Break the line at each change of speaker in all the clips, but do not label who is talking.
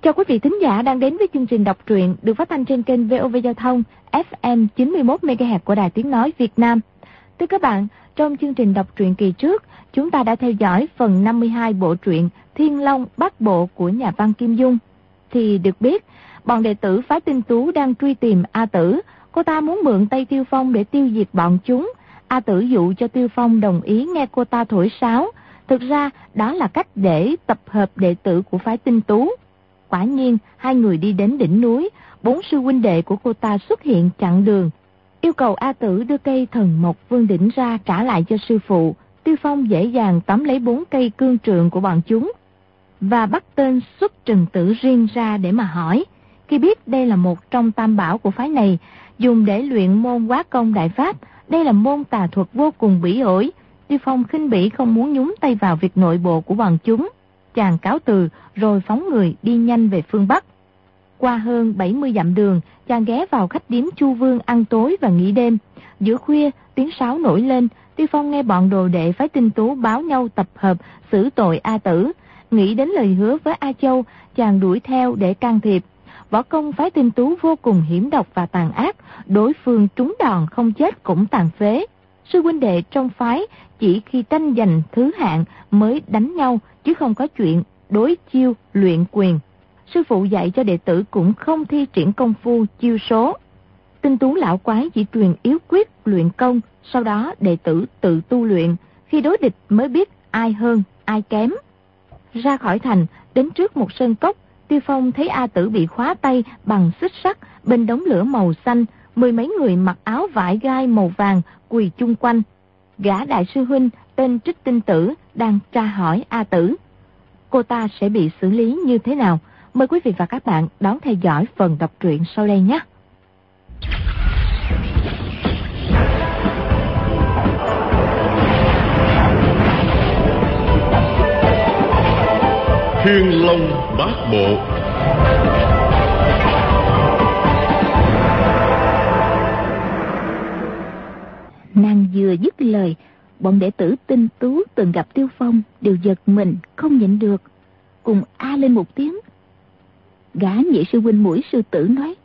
Chào quý vị thính giả đang đến với chương trình đọc truyện được phát thanh trên kênh VOV Giao thông FM 91 MHz của Đài Tiếng nói Việt Nam. Thưa các bạn, trong chương trình đọc truyện kỳ trước, chúng ta đã theo dõi phần 52 bộ truyện Thiên Long Bát Bộ của nhà văn Kim Dung. Thì được biết, bọn đệ tử phái Tinh Tú đang truy tìm A Tử. Cô ta muốn mượn tay Tiêu Phong để tiêu diệt bọn chúng. A Tử dụ cho Tiêu Phong đồng ý nghe cô ta thổi sáo. Thực ra đó là cách để tập hợp đệ tử của phái Tinh Tú. Quả nhiên, hai người đi đến đỉnh núi, 4 sư huynh đệ của cô ta xuất hiện chặn đường, yêu cầu A Tử đưa cây thần mộc vương đỉnh ra trả lại cho sư phụ. Tiêu Phong dễ dàng tóm lấy 4 cây cương trượng của bọn chúng và bắt tên Xuất Trần Tử riêng ra để mà hỏi. Khi biết đây là một trong tam bảo của phái này, dùng để luyện môn Hóa Công Đại Pháp, đây là môn tà thuật vô cùng bỉ ổi. Tiêu Phong khinh bỉ không muốn nhúng tay vào việc nội bộ của bọn chúng. Chàng cáo từ rồi phóng người đi nhanh về phương Bắc. Qua hơn 70 dặm đường, chàng ghé vào khách điếm Chu Vương ăn tối và nghỉ đêm. Giữa khuya, tiếng sáo nổi lên, Tiêu Phong nghe bọn đồ đệ phái Tinh Tú báo nhau tập hợp xử tội A Tử. Nghĩ đến lời hứa với A Châu, chàng đuổi theo để can thiệp. Võ công phái Tinh Tú vô cùng hiểm độc và tàn ác, đối phương trúng đòn không chết cũng tàn phế. Sư huynh đệ trong phái chỉ khi tranh giành thứ hạng mới đánh nhau, chứ không có chuyện đối chiêu luyện quyền. Sư phụ dạy cho đệ tử cũng không thi triển công phu chiêu số. Tinh Tú lão quái chỉ truyền yếu quyết luyện công, sau đó đệ tử tự tu luyện, khi đối địch mới biết ai hơn ai kém. Ra khỏi thành, đến trước một sơn cốc, Tiêu Phong thấy A Tử bị khóa tay bằng xích sắt bên đống lửa màu xanh, 10 mấy người mặc áo vải gai màu vàng quỳ chung quanh. Gã đại sư huynh tên Trích Tinh Tử đang tra hỏi A Tử. Cô ta sẽ bị xử lý như thế nào? Mời quý vị và các bạn đón theo dõi phần đọc truyện sau đây nhé.
Thiên Long Bát Bộ.
Nàng vừa dứt lời, bọn đệ tử Tinh Tú từng gặp Tiêu Phong đều giật mình không nhịn được, cùng a lên một tiếng. Gã nhị sư huynh Mũi Sư Tử nói: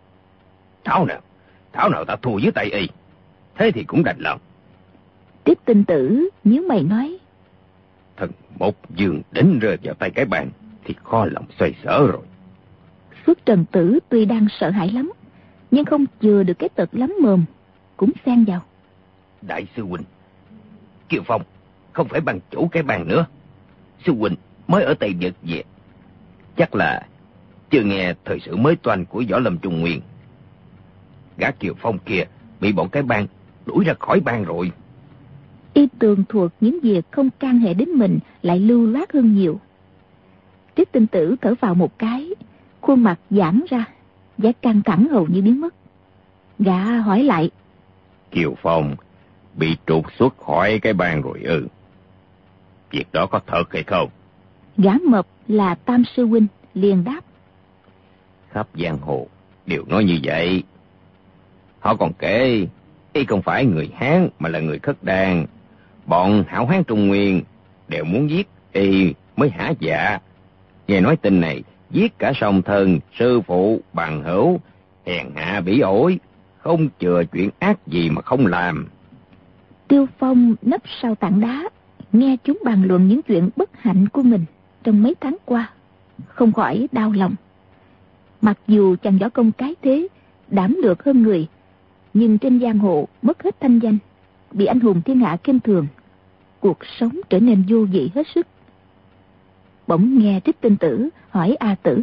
Thảo nào ta thua dưới tay y, thế thì cũng đành lòng.
Tiếp Tinh Tử nhíu mày nói:
Thần một giường đến rơi vào tay cái bàn thì kho lòng xoay sở rồi.
Xuất Trần Tử tuy đang sợ hãi lắm, nhưng không chừa được cái tật lắm mồm, cũng xen vào:
Đại sư huynh, Kiều Phong không phải bằng chủ cái bàn nữa. Sư huynh mới ở Tây Nhật về, chắc là chưa nghe thời sự mới toanh của Võ Lâm Trung Nguyên. Gã Kiều Phong kia bị bọn cái bang đuổi ra khỏi bang rồi.
Y tường thuộc những việc không can hệ đến mình lại lưu loát hơn nhiều. Tiết Tinh Tử thở vào một cái, khuôn mặt giãn ra, vẻ căng thẳng hầu như biến mất. Gã hỏi lại:
Kiều Phong bị trục xuất khỏi cái bang rồi ư? Việc đó có thật hay không?
Gã mập là Tam sư huynh liền đáp:
Khắp giang hồ đều nói như vậy. Họ còn kể y không phải người Hán mà là người Khất Đan. Bọn hảo hán Trung Nguyên đều muốn giết y mới hả dạ. Nghe nói tin này, giết cả song thân, sư phụ, bằng hữu, hèn hạ bỉ ổi, không chừa chuyện ác gì mà không làm.
Tiêu Phong nấp sau tảng đá, nghe chúng bàn luận những chuyện bất hạnh của mình trong mấy tháng qua, không khỏi đau lòng. Mặc dù chàng võ công cái thế, đảm lược hơn người, nhưng trên giang hồ mất hết thanh danh, bị anh hùng thiên hạ khinh thường, cuộc sống trở nên vô vị hết sức. Bỗng nghe Trích Tinh Tử hỏi A Tử: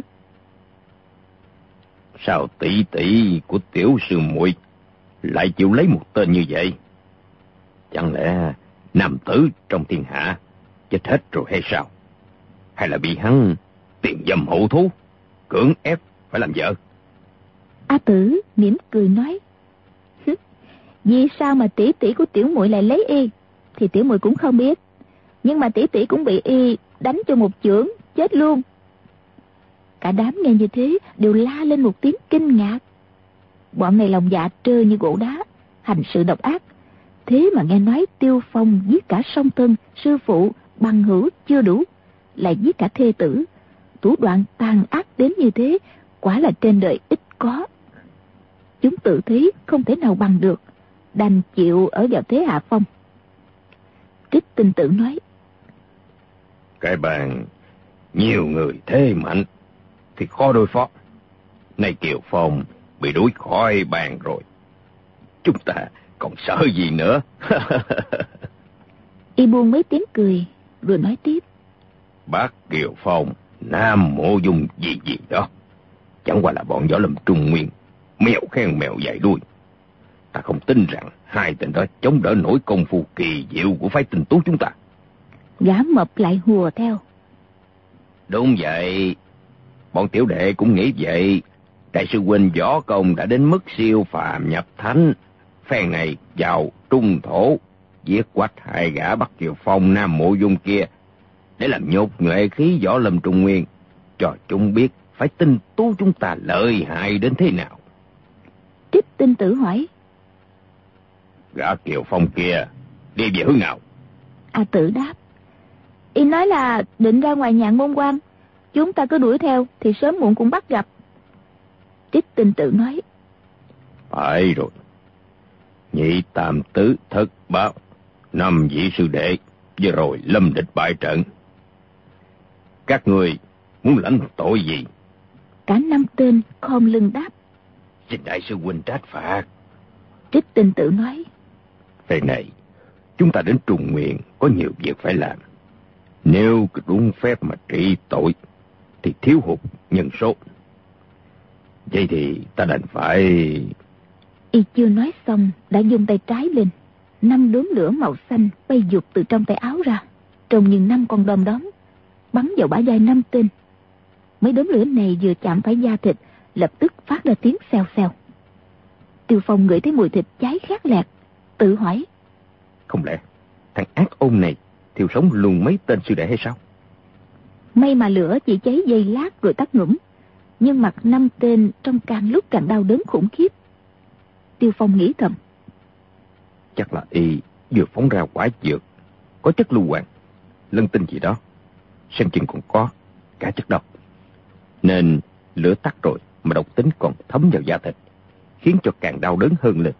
Sao tỷ tỷ của tiểu sư muội lại chịu lấy một tên như vậy? Chẳng lẽ nam tử trong thiên hạ chết hết rồi hay sao? Hay là bị hắn tiền dâm hậu thú, cưỡng ép phải làm vợ?
A Tử mỉm cười nói: Vì sao mà tỷ tỷ của tiểu muội lại lấy y thì tiểu muội cũng không biết, nhưng mà tỷ tỷ cũng bị y đánh cho một chưởng chết luôn. Cả đám nghe như thế đều la lên một tiếng kinh ngạc. Bọn này lòng dạ trơ như gỗ đá, hành sự độc ác, thế mà nghe nói Tiêu Phong giết cả song thân, sư phụ, bằng hữu chưa đủ, lại giết cả thê tử,
thủ đoạn tàn ác đến như thế, quả là trên đời ít có. Chúng tự thấy không thể nào bằng được, đành chịu ở vào thế hạ phong. Trích Tinh Tử nói:
Cái bàn nhiều người thế mạnh thì khó đối phó. Nay Kiều Phong bị đuổi khỏi bàn rồi, chúng ta còn sợ gì nữa.
Y buông mấy tiếng cười rồi nói tiếp:
Bác Kiều Phong, Nam Mộ Dung gì đó, chẳng qua là bọn võ lâm Trung Nguyên, mèo khen mèo dài đuôi. Ta không tin rằng hai tên đó chống đỡ nổi công phu kỳ diệu của phái Tinh Tú chúng ta.
Gã Mập lại hùa theo:
Đúng vậy, bọn tiểu đệ cũng nghĩ vậy. Đại sư huynh võ công đã đến mức siêu phàm nhập thánh, phen này vào trung thổ, giết quách hai gã Bắc Kiều Phong Nam Mộ Dung kia, để làm nhột nhuệ khí võ lâm Trung Nguyên, cho chúng biết phải Tinh Tú chúng ta lợi hại đến thế nào.
Trích Tinh Tử hỏi:
Gã Kiều Phong kia đi về hướng nào?
A Tử đáp: Y nói là định ra ngoài Nhạn Môn Quan, chúng ta cứ đuổi theo thì sớm muộn cũng bắt gặp. Trích Tinh Tử nói:
Phải rồi, nhị tam tứ thất bát, 5 vị sư đệ vừa rồi lâm địch bại trận. Các người muốn lãnh tội gì?
Cả 5 tên khom lưng đáp:
Xin đại sư huynh trách phạt.
Trích Tinh Tử nói:
Về này chúng ta đến Trung Nguyên có nhiều việc phải làm. Nếu cứ đúng phép mà trị tội thì thiếu hụt nhân số. Vậy thì ta đành phải...
Y chưa nói xong đã giương tay trái lên, 5 đốm lửa màu xanh bay vụt từ trong tay áo ra, trông như 5 con đom đóm, bắn vào bả vai 5 tên. Mấy đốm lửa này vừa chạm phải da thịt, lập tức phát ra tiếng xèo xèo. Tiêu Phong ngửi thấy mùi thịt cháy khét lẹt, tự hỏi:
Không lẽ thằng ác ôn này thiêu sống luôn mấy tên sư đệ hay sao?
May mà lửa chỉ cháy giây lát rồi tắt ngủm, nhưng mặt 5 tên trông càng lúc càng đau đớn khủng khiếp. Tiêu Phong nghĩ thầm:
Chắc là y vừa phóng ra quả dược có chất lưu hoàng, lân tinh gì đó, xem chừng còn có cả chất độc, nên lửa tắt rồi mà độc tính còn thấm vào da thịt, khiến cho càng đau đớn hơn lên.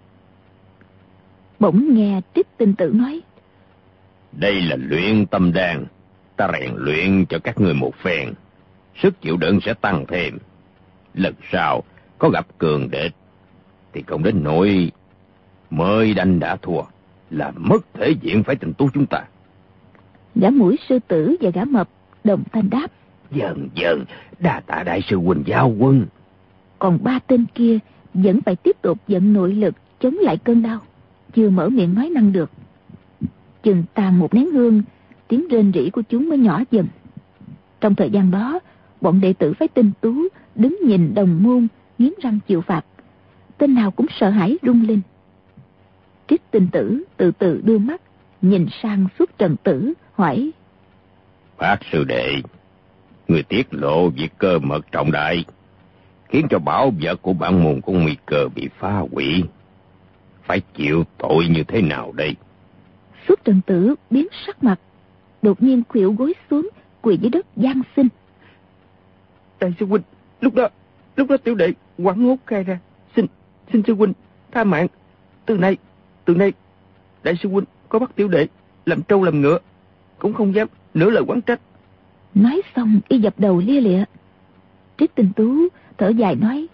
Bỗng nghe Trích Tinh Tử nói:
Đây là luyện tâm đan, ta rèn luyện cho các người một phen, sức chịu đựng sẽ tăng thêm. Lần sau có gặp cường địch thì không đến nỗi mới đánh đã thua, là mất thể diện phải Tinh Tú chúng ta.
Gã Mũi Sư Tử và gã Mập đồng thanh đáp:
Dần đa tạ đại sư huynh giao quân.
Còn 3 tên kia vẫn phải tiếp tục vận nội lực chống lại cơn đau, chưa mở miệng nói năng được. Chừng tàn một nén hương, tiếng rên rỉ của chúng mới nhỏ dần. Trong thời gian đó, bọn đệ tử phái Tinh Tú đứng nhìn đồng môn nghiến răng chịu phạt, tên nào cũng sợ hãi run lên. Trích Tinh Tử từ từ đưa mắt nhìn sang Xuất Trần Tử hỏi:
Bác sư đệ, người tiết lộ việc cơ mật trọng đại, khiến cho bảo vật của bản môn có nguy cơ bị phá hủy, phải chịu tội như thế nào đây?
Xuất Trần Tử biến sắc mặt, đột nhiên khuỵu gối xuống quỳ dưới đất van xin:
Đại sư huynh, lúc đó tiểu đệ hoảng hốt khai ra, xin sư huynh tha mạng. Từ nay đại sư huynh có bắt tiểu đệ làm trâu làm ngựa, cũng không dám nửa lời oán trách.
Nói xong y dập đầu lia lịa. Trích Tinh Tú thở dài nói: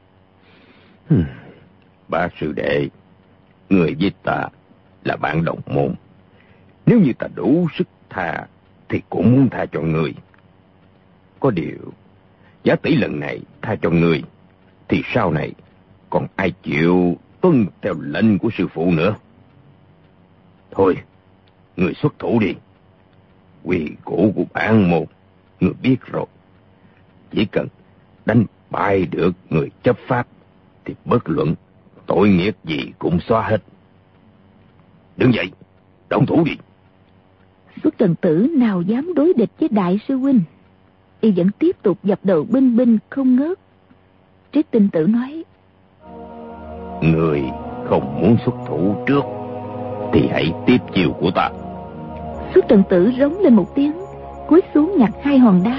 Bác sư đệ, người với ta là bạn đồng môn, nếu như ta đủ sức tha thì cũng muốn tha cho người. Có điều giá tỷ lần này tha cho người thì sau này còn ai chịu tuân theo lệnh của sư phụ nữa. Thôi, người xuất thủ đi. Quy củ của bản môn người biết rồi, chỉ cần đánh bại được người chấp pháp thì bất luận tội nghiệp gì cũng xóa hết. Đứng dậy, động thủ đi.
Xuất Trần Tử nào dám đối địch với đại sư huynh, y vẫn tiếp tục dập đầu binh không ngớt. Trích Tinh Tử nói:
Người không muốn xuất thủ trước thì hãy tiếp chiều của ta.
Xuất Trần Tử rống lên một tiếng, cúi xuống nhặt 2 hòn đá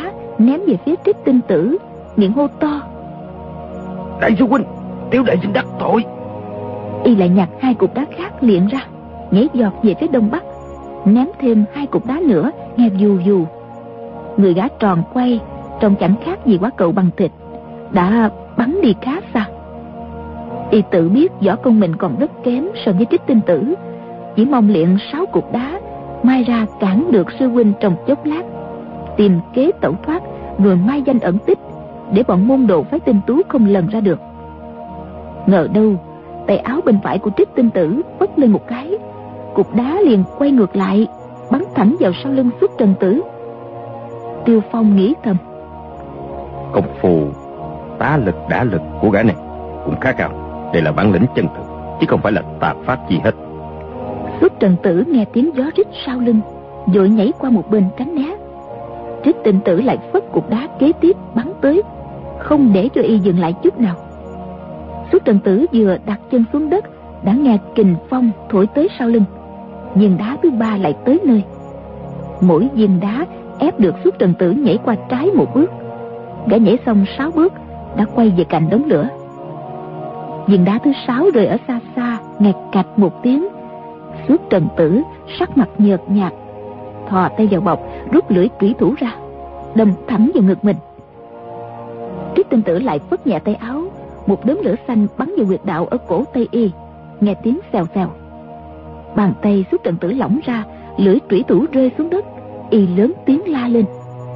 ném về phía Trích Tinh Tử, miệng hô to:
Đại sư huynh, tiểu đệ xin đắc tội.
Y lại nhặt 2 cục đá khác liền ra, nhảy giọt về phía đông bắc, ném thêm 2 cục đá nữa, nghe vù vù. Người gã tròn quay, trông chẳng khác gì quả cầu bằng thịt, đã bắn đi khá xa. Y tự biết võ công mình còn rất kém so với Trích Tinh Tử, chỉ mong luyện 6 cục đá mai ra cản được sư huynh trong chốc lát, tìm kế tẩu thoát, rồi mai danh ẩn tích, để bọn môn đồ phái Tinh Tú không lần ra được. Ngờ đâu tay áo bên phải của Trích Tinh Tử phất lên một cái, cục đá liền quay ngược lại, bắn thẳng vào sau lưng Xuất Trần Tử. Tiêu Phong nghĩ thầm:
Công phu tá lực đả lực của gã này cũng khá cao. Đây là bản lĩnh chân thực, chứ không phải là tà pháp gì hết.
Xuất Trần Tử nghe tiếng gió rít sau lưng, vội nhảy qua một bên tránh né. Trích Tinh Tử lại phất cục đá kế tiếp bắn tới, không để cho y dừng lại chút nào. Xuất Trần Tử vừa đặt chân xuống đất đã nghe kình phong thổi tới sau lưng. Viên đá thứ 3 lại tới nơi. Mỗi viên đá ép được Xuất Trần Tử nhảy qua trái một bước. Gã nhảy xong 6 bước đã quay về cạnh đống lửa. Viên đá thứ 6 rơi ở xa xa, nghe cạch một tiếng. Xuất Trần Tử sắc mặt nhợt nhạt, thò tay vào bọc, rút lưỡi trủy thủ ra, đâm thẳng vào ngực mình. Trích Tinh Tử lại phất nhẹ tay áo, một đốm lửa xanh bắn vào huyệt đạo ở cổ tay y, nghe tiếng xèo xèo. Bàn tay Xuất Trần Tử lỏng ra, lưỡi trủy thủ rơi xuống đất, y lớn tiếng la lên: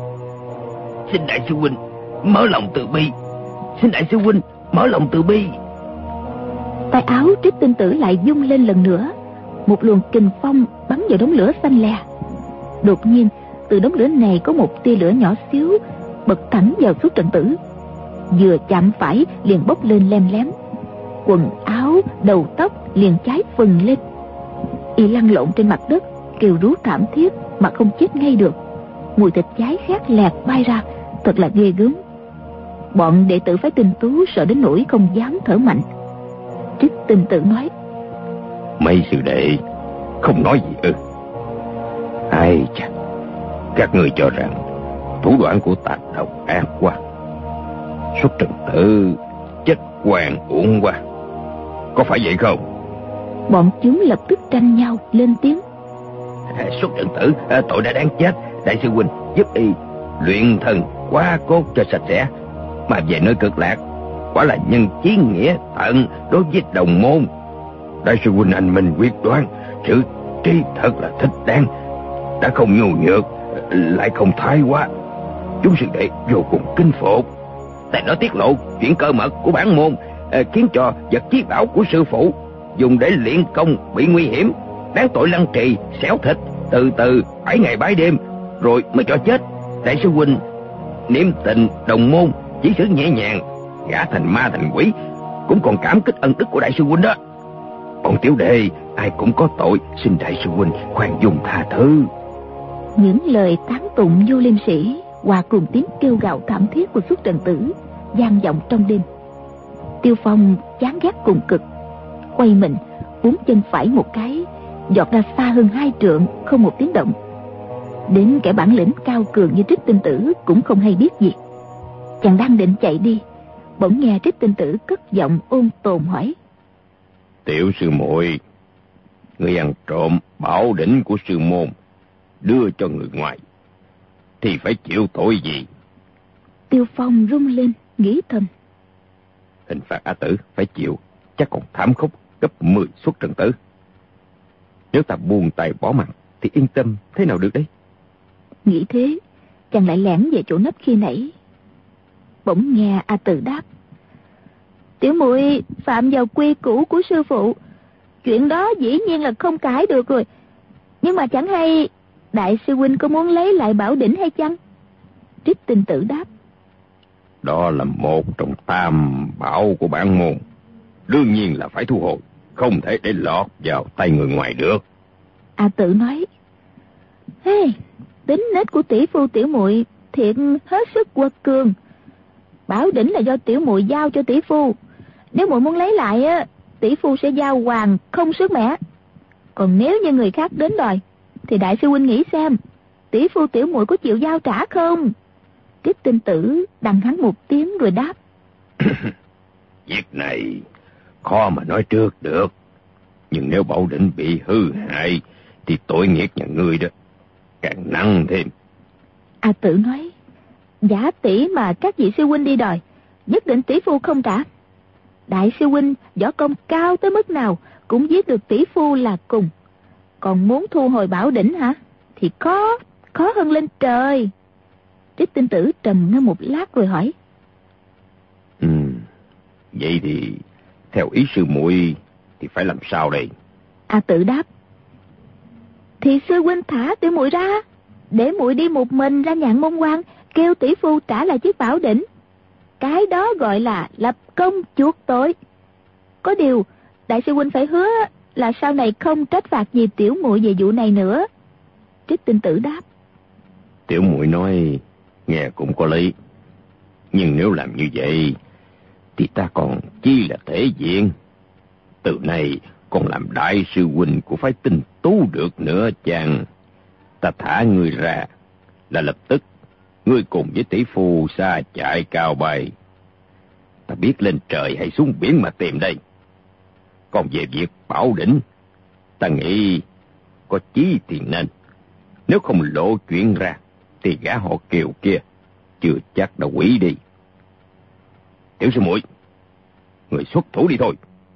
Xin đại sư huynh mở lòng từ bi, xin đại sư huynh mở lòng từ bi.
Tay áo Trích Tinh Tử lại vung lên lần nữa, một luồng kình phong bắn vào đống lửa xanh lè. Đột nhiên từ đống lửa này có một tia lửa nhỏ xíu bật thẳng vào Xuất Trần Tử, vừa chạm phải liền bốc lên lem lém. Quần áo, đầu tóc liền cháy phừng lên. Y lăn lộn trên mặt đất, kêu rú thảm thiết mà không chết ngay được. Mùi thịt cháy khét lẹt bay ra, thật là ghê gớm. Bọn đệ tử phái Tinh Tú sợ đến nỗi không dám thở mạnh. Trích Tinh Tử nói:
Mấy sư đệ không nói gì ư? Ai chà, các người cho rằng thủ đoạn của ta độc ác quá, Xuất Trần Tử chết oan uổng quá, có phải vậy không?
Bọn chúng lập tức tranh nhau lên tiếng:
Xuất Trần Tử tội đã đáng chết. Đại sư huynh giúp y luyện thần quá cốt cho sạch sẽ, mà về nơi cực lạc quả là nhân chí nghĩa tận đối với đồng môn. Đại sư huynh anh minh quyết đoán, sự trí thật là thích đáng, đã không nhu nhược lại không thái quá, chúng sư đệ vô cùng kinh phục. Tại nó tiết lộ chuyện cơ mật của bản môn, khiến cho vật chí bảo của sư phụ dùng để luyện công bị nguy hiểm, đáng tội lăng trì xéo thịt từ từ 7 ngày 7 đêm rồi mới cho chết. Đại sư huynh niệm tình đồng môn, chỉ xử nhẹ nhàng, gã thành ma thành quỷ cũng còn cảm kích ân đức của đại sư huynh đó. Bọn tiểu đệ ai cũng có tội, xin đại sư huynh khoan dung tha thứ.
Những lời tán tụng vô liêm sĩ hòa cùng tiếng kêu gào thảm thiết của Xuất Trần Tử vang vọng trong đêm. Tiêu Phong chán ghét cùng cực, quay mình búng chân phải một cái, giọt ra xa hơn 2 trượng, không một tiếng động. Đến kẻ bản lĩnh cao cường như Trích Tinh Tử cũng không hay biết gì. Chàng đang định chạy đi, bỗng nghe Trích Tinh Tử cất giọng ôn tồn hỏi:
Tiểu sư muội, người ăn trộm bảo đỉnh của sư môn đưa cho người ngoài thì phải chịu tội gì?
Tiêu Phong rung lên, nghĩ thầm:
Hình phạt A Tử phải chịu chắc còn thảm khốc gấp 10 Xuất Trần Tử. Nếu ta buông tay bỏ mặt thì yên tâm thế nào được đấy?
Nghĩ thế, chàng lại lẻn về chỗ nấp khi nãy. Bỗng nghe A Tử đáp: Tiểu muội phạm vào quy củ của sư phụ, chuyện đó dĩ nhiên là không cãi được rồi. Nhưng mà chẳng hay đại sư huynh có muốn lấy lại bảo đỉnh hay chăng? Trích Tinh Tử đáp:
Đó là một trong 3 bảo của bản môn, đương nhiên là phải thu hồi, không thể để lọt vào tay người ngoài được.
A Tử nói: Hey, tính nết của tỷ phu tiểu muội thiệt hết sức quật cường. Bảo đỉnh là do tiểu muội giao cho tỷ phu, nếu muội muốn lấy lại á, tỷ phu sẽ giao hoàng không sước mẻ. Còn nếu như người khác đến đòi thì đại sư huynh nghĩ xem, tỷ phu tiểu muội có chịu giao trả không? Trích Tinh Tử đằng hắn một tiếng rồi đáp.
Việc này khó mà nói trước được. Nhưng nếu Bảo Đỉnh bị hư hại thì tội nghiệp nhà ngươi đó càng nặng thêm.
A Tử nói, giả tỷ mà các vị sư huynh đi đòi, nhất định tỷ phu không trả. Đại sư huynh võ công cao tới mức nào cũng giết được tỷ phu là cùng. Còn muốn thu hồi Bảo Đỉnh hả? Thì khó hơn lên trời. Trích Tinh Tử trầm ngâm một lát rồi hỏi.
Vậy thì theo ý sư muội thì phải làm sao đây?
A Tử đáp, thì sư huynh thả tiểu muội ra, để muội đi một mình ra Nhạn Môn Quan, kêu tỷ phu trả lại chiếc Bảo Đỉnh. Cái đó gọi là lập công chuộc tội. Có điều đại sư huynh phải hứa là sau này không trách phạt gì tiểu muội về vụ này nữa. Trích Tinh Tử đáp,
tiểu muội nói nghe cũng có lý, nhưng nếu làm như vậy thì ta còn chi là thể diện. Từ nay còn làm đại sư huynh của phái Tinh Tú được nữa chàng. Ta thả ngươi ra là lập tức ngươi cùng với tỷ phu xa chạy cao bay. Ta biết lên trời hay xuống biển mà tìm đây. Còn về việc Bảo Đỉnh, ta nghĩ có chí thì nên. Nếu không lộ chuyện ra thì gã họ Kiều kia chưa chắc đã hủy đi. Tiểu sư muội, người xuất thủ đi thôi.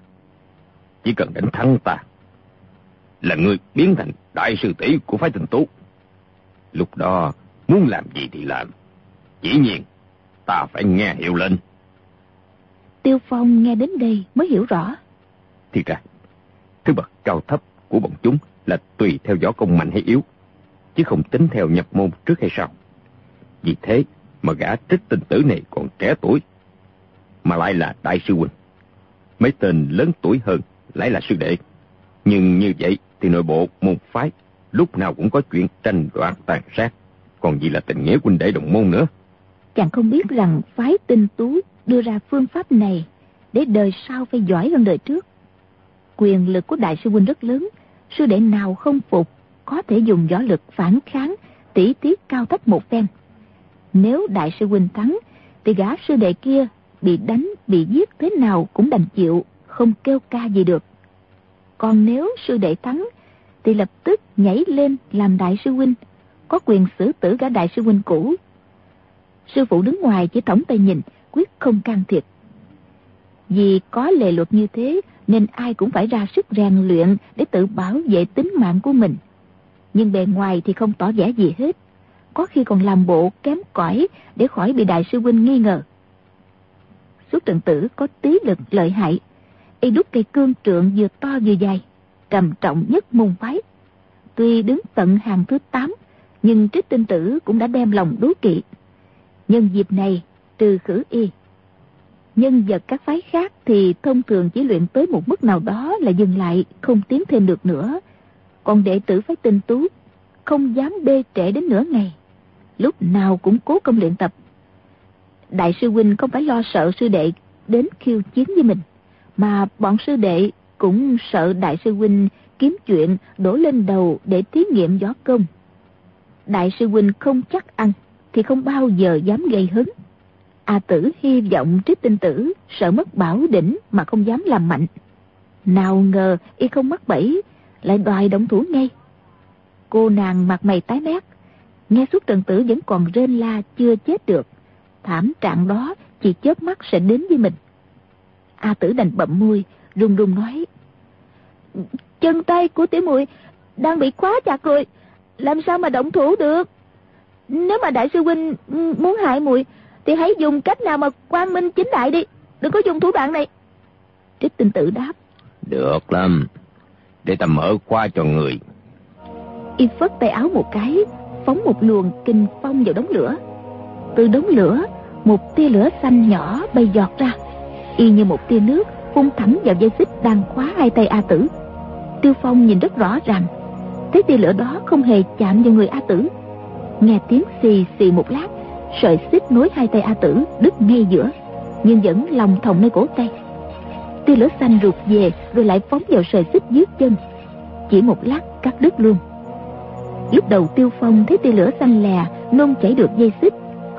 Chỉ cần đánh thắng ta là người biến thành đại sư tỷ của phái Tinh Tú. Lúc đó muốn làm gì thì làm, dĩ nhiên ta phải nghe hiệu lệnh.
Tiêu Phong nghe đến đây mới hiểu rõ.
Thì ra thứ bậc cao thấp của bọn chúng là tùy theo võ công mạnh hay yếu, chứ không tính theo nhập môn trước hay sau. Vì thế mà gã Trích Tinh Tử này còn trẻ tuổi, mà lại là đại sư huynh. Mấy tên lớn tuổi hơn lại là sư đệ. Nhưng như vậy thì nội bộ môn phái lúc nào cũng có chuyện tranh đoạt tàn sát, còn gì là tình nghĩa huynh đệ đồng môn nữa.
Chàng không biết rằng phái Tinh Tú đưa ra phương pháp này để đời sau phải giỏi hơn đời trước. Quyền lực của đại sư huynh rất lớn, sư đệ nào không phục có thể dùng võ lực phản kháng, tỉ tiết cao thấp một phen. Nếu đại sư huynh thắng thì gã sư đệ kia bị đánh bị giết thế nào cũng đành chịu, không kêu ca gì được. Còn nếu sư đệ thắng thì lập tức nhảy lên làm đại sư huynh, có quyền xử tử gã đại sư huynh cũ. Sư phụ đứng ngoài chỉ thõng tay nhìn, quyết không can thiệp. Vì có lề luật như thế nên ai cũng phải ra sức rèn luyện để tự bảo vệ tính mạng của mình. Nhưng bề ngoài thì không tỏ vẻ gì hết, có khi còn làm bộ kém cỏi để khỏi bị đại sư huynh nghi ngờ. Xuất Trần Tử có tí lực lợi hại, y đúc cây cương trượng vừa to vừa dài, trầm trọng nhất môn phái. Tuy đứng tận hàng thứ 8, nhưng Trích Tinh Tử cũng đã đem lòng đố kỵ. Nhân dịp này trừ khử y. Nhân vật các phái khác thì thông thường chỉ luyện tới một mức nào đó là dừng lại, không tiến thêm được nữa. Còn đệ tử phái Tinh Tú không dám bê trễ đến nửa ngày, lúc nào cũng cố công luyện tập. Đại sư huynh không phải lo sợ sư đệ đến khiêu chiến với mình, mà bọn sư đệ cũng sợ đại sư huynh kiếm chuyện đổ lên đầu để thí nghiệm võ công. Đại sư huynh không chắc ăn thì không bao giờ dám gây hấn. A Tử hy vọng Trích Tinh Tử sợ mất Bảo Đỉnh mà không dám làm mạnh. Nào ngờ y không mắc bẫy, lại đòi động thủ ngay. Cô nàng mặt mày tái mét, nghe Xuất Trần Tử vẫn còn rên la chưa chết được, thảm trạng đó chỉ chớp mắt sẽ đến với mình. A Tử đành bậm môi, run run nói: chân tay của tiểu muội đang bị khóa chặt rồi, làm sao mà động thủ được? Nếu mà đại sư huynh muốn hại muội thì hãy dùng cách nào mà quang minh chính đại đi, đừng có dùng thủ đoạn này. Trích Tinh Tử đáp:
được lắm, để ta mở khóa cho người.
Y phất tay áo một cái, phóng một luồng kinh phong vào đống lửa. Từ đống lửa, một tia lửa xanh nhỏ bay giọt ra, y như một tia nước phun thẳng vào dây xích đang khóa hai tay A Tử. Tiêu Phong nhìn rất rõ ràng, thấy tia lửa đó không hề chạm vào người A Tử. Nghe tiếng xì xì một lát, sợi xích nối hai tay A Tử đứt ngay giữa, nhưng vẫn lòng thòng nơi cổ tay. Tia lửa xanh rụt về rồi lại phóng vào sợi xích dưới chân, chỉ một lát cắt đứt luôn. Lúc đầu Tiêu Phong thấy tia lửa xanh lè nôn chảy được dây xích,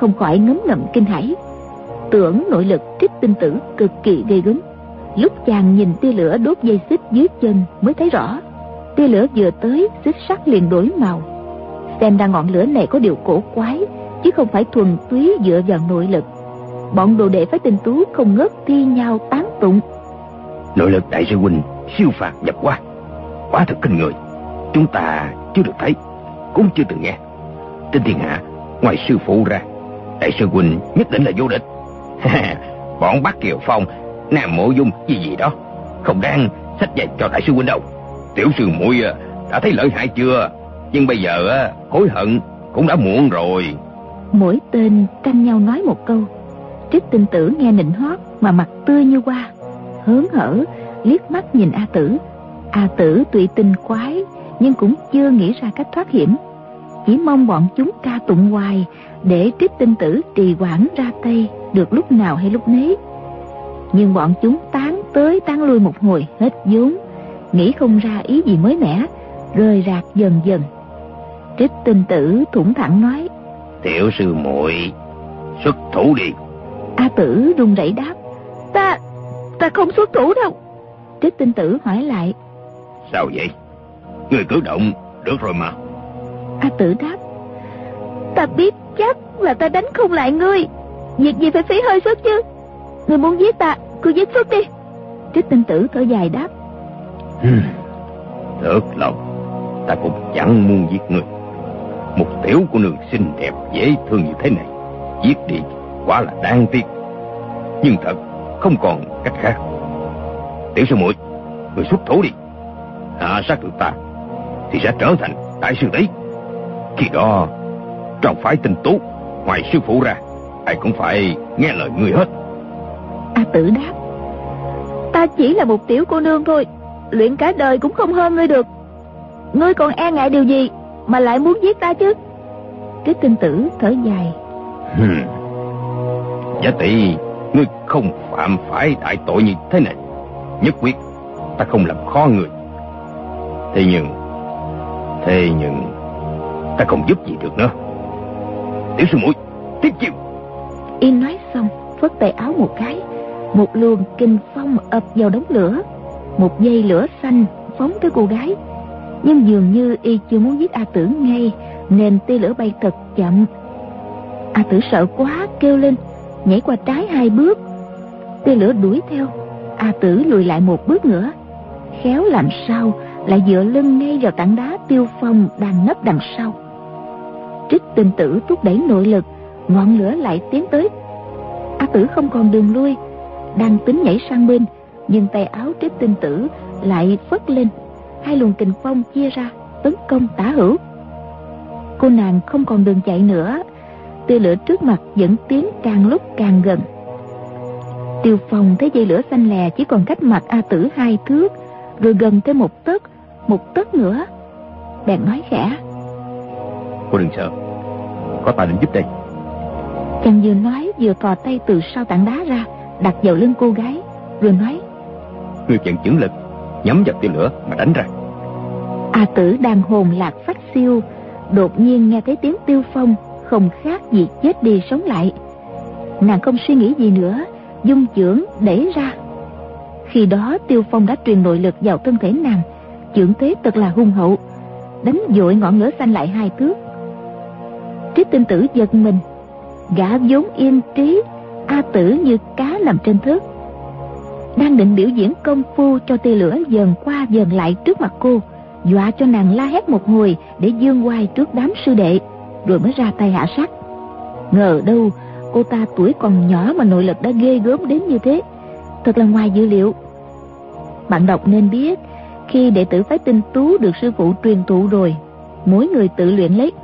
không khỏi ngấm ngầm kinh hãi. Tưởng nội lực Trích Tinh Tử cực kỳ ghê gớm. Lúc chàng nhìn tia lửa đốt dây xích dưới chân mới thấy rõ, tia lửa vừa tới xích sắt liền đổi màu. Xem ra ngọn lửa này có điều cổ quái, chứ không phải thuần túy dựa vào nội lực. Bọn đồ đệ Phái Tinh Tú không ngớt thi nhau tán tụng.
Nội lực đại sư huynh siêu phạt nhập qua, quá thật kinh người. Chúng ta chưa được thấy, cũng chưa từng nghe. Trên thiên hạ ngoài sư phụ ra, đại sư huynh nhất định là vô địch. Bọn Bắc Kiều Phong, Nam Mộ Dung gì đó không đáng sách dạy cho đại sư huynh đâu. Tiểu sư muội đã thấy lợi hại chưa? Nhưng bây giờ hối hận cũng đã muộn rồi.
Mỗi tên tranh nhau nói một câu. Trích Tinh Tử nghe nịnh hót mà mặt tươi như hoa, hớn hở liếc mắt nhìn A Tử. A Tử tuy tinh quái nhưng cũng chưa nghĩ ra cách thoát hiểm, chỉ mong bọn chúng ca tụng hoài để Trích Tinh Tử trì hoãn ra tay được lúc nào hay lúc nấy. Nhưng bọn chúng tán tới tán lui một hồi hết vốn, nghĩ không ra ý gì mới mẻ, rơi rạc dần dần. Trích Tinh Tử thủng thẳng nói:
Tiểu sư muội xuất thủ đi.
A Tử run rẩy đáp: Ta không xuất thủ đâu. Trích Tinh Tử hỏi lại:
Sao vậy? Người cử động được rồi mà.
A Tử đáp: Ta biết chắc là ta đánh không lại ngươi, việc gì phải phí hơi sức chứ. Ngươi muốn giết ta, cứ giết sức đi. Trích Tinh Tử thở dài đáp:
Thật lòng ta cũng chẳng muốn giết ngươi. Một tiểu cô nương xinh đẹp dễ thương như thế này, giết đi quả là đáng tiếc. Nhưng thật không còn cách khác. Tiểu sư muội, người xuất thủ đi. Hạ sát được ta thì sẽ trở thành đại sư đấy. Khi đó trong Phái Tinh Tú, ngoài sư phụ ra, ai cũng phải nghe lời người hết.
A Tử đáp: Ta chỉ là một tiểu cô nương thôi, luyện cả đời cũng không hơn ngươi được. Ngươi còn e ngại điều gì mà lại muốn giết ta chứ? Trích Tinh Tử thở dài:
Giả tỷ ngươi không phạm phải đại tội như thế này, nhất quyết ta không làm khó người. Thế nhưng ta không giúp gì được nữa. Tiểu sư muội tiếp chiêu.
Y nói xong phất tay áo một cái, một luồng kinh phong ập vào đống lửa. Một dây lửa xanh phóng tới cô gái, nhưng dường như y chưa muốn giết A Tử ngay, nên tia lửa bay thật chậm. A Tử sợ quá kêu lên, nhảy qua trái 2 bước. Tia lửa đuổi theo, A Tử lùi lại 1 bước nữa, khéo làm sao lại dựa lưng ngay vào tảng đá Tiêu Phong đang nấp đằng sau. Trích Tinh Tử thúc đẩy nội lực, ngọn lửa lại tiến tới. A Tử không còn đường lui, đang tính nhảy sang bên, nhưng tay áo Trích Tinh Tử lại phất lên, 2 luồng kình phong chia ra tấn công tả hữu. Cô nàng không còn đường chạy nữa, tia lửa trước mặt vẫn tiến càng lúc càng gần. Tiêu Phong thấy dây lửa xanh lè chỉ còn cách mặt A Tử 2 thước, rồi gần thêm 1 tấc nữa, bèn nói khẽ:
Cô đừng sợ, có ta đến giúp đây.
Chàng vừa nói vừa thò tay từ sau tảng đá ra, đặt vào lưng cô gái, rồi nói:
Ngươi vận chưởng lực, nhắm vào tia lửa mà đánh ra.
A Tử đang hồn lạc phách siêu, đột nhiên nghe thấy tiếng Tiêu Phong, không khác gì chết đi sống lại. Nàng không suy nghĩ gì nữa, dung chưởng đẩy ra. Khi đó Tiêu Phong đã truyền nội lực vào thân thể nàng, chưởng thế thật là hung hậu, đánh dội ngọn lửa xanh lại 2 thước. Trích Tinh Tử giật mình, gã vốn yên trí, A Tử như cá nằm trên thớt, đang định biểu diễn công phu cho tia lửa dần qua dần lại trước mặt cô, dọa cho nàng la hét một hồi để dương oai trước đám sư đệ, rồi mới ra tay hạ sát. Ngờ đâu cô ta tuổi còn nhỏ mà nội lực đã ghê gớm đến như thế, thật là ngoài dự liệu. Bạn đọc nên biết, khi đệ tử Phái Tinh Tú được sư phụ truyền thụ rồi, mỗi người tự luyện lấy.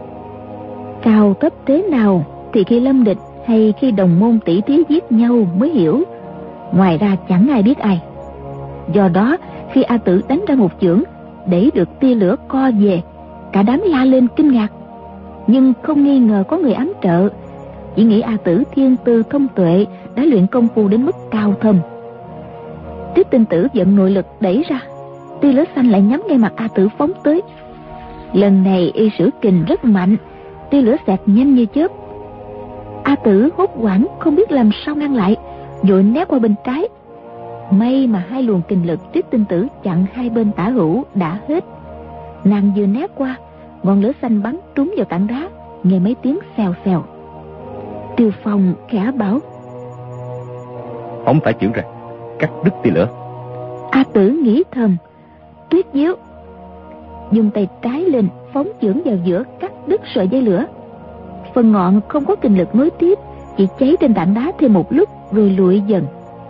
Cao thấp thế nào thì khi lâm địch hay khi đồng môn tỷ thí giết nhau mới hiểu, ngoài ra chẳng ai biết ai. Do đó khi A Tử đánh ra một chưởng, đẩy được tia lửa co về, cả đám la lên kinh ngạc, nhưng không nghi ngờ có người ám trợ, chỉ nghĩ A Tử thiên tư thông tuệ, đã luyện công phu đến mức cao thâm. Trích Tinh Tử vận nội lực đẩy ra, tia lửa xanh lại nhắm ngay mặt A Tử phóng tới. Lần này y sử kình rất mạnh, tia lửa xẹt nhanh như chớp. A Tử hốt hoảng không biết làm sao ngăn lại, vội né qua bên trái. May mà hai luồng kình lực Trích Tinh Tử chặn hai bên tả hữu đã hết. Nàng vừa né qua, ngọn lửa xanh bắn trúng vào tảng đá, nghe mấy tiếng xèo xèo. Tiêu Phong khẽ bảo:
phóng tả chưởng ra, cắt đứt tia lửa.
A Tử nghĩ thầm: tuyết diếu. Dùng tay trái lên phóng chưởng vào giữa, cắt đứt sợi dây lửa. Phần ngọn không có kình lực nối tiếp, chỉ cháy trên tảng đá thêm một lúc rồi lụi dần.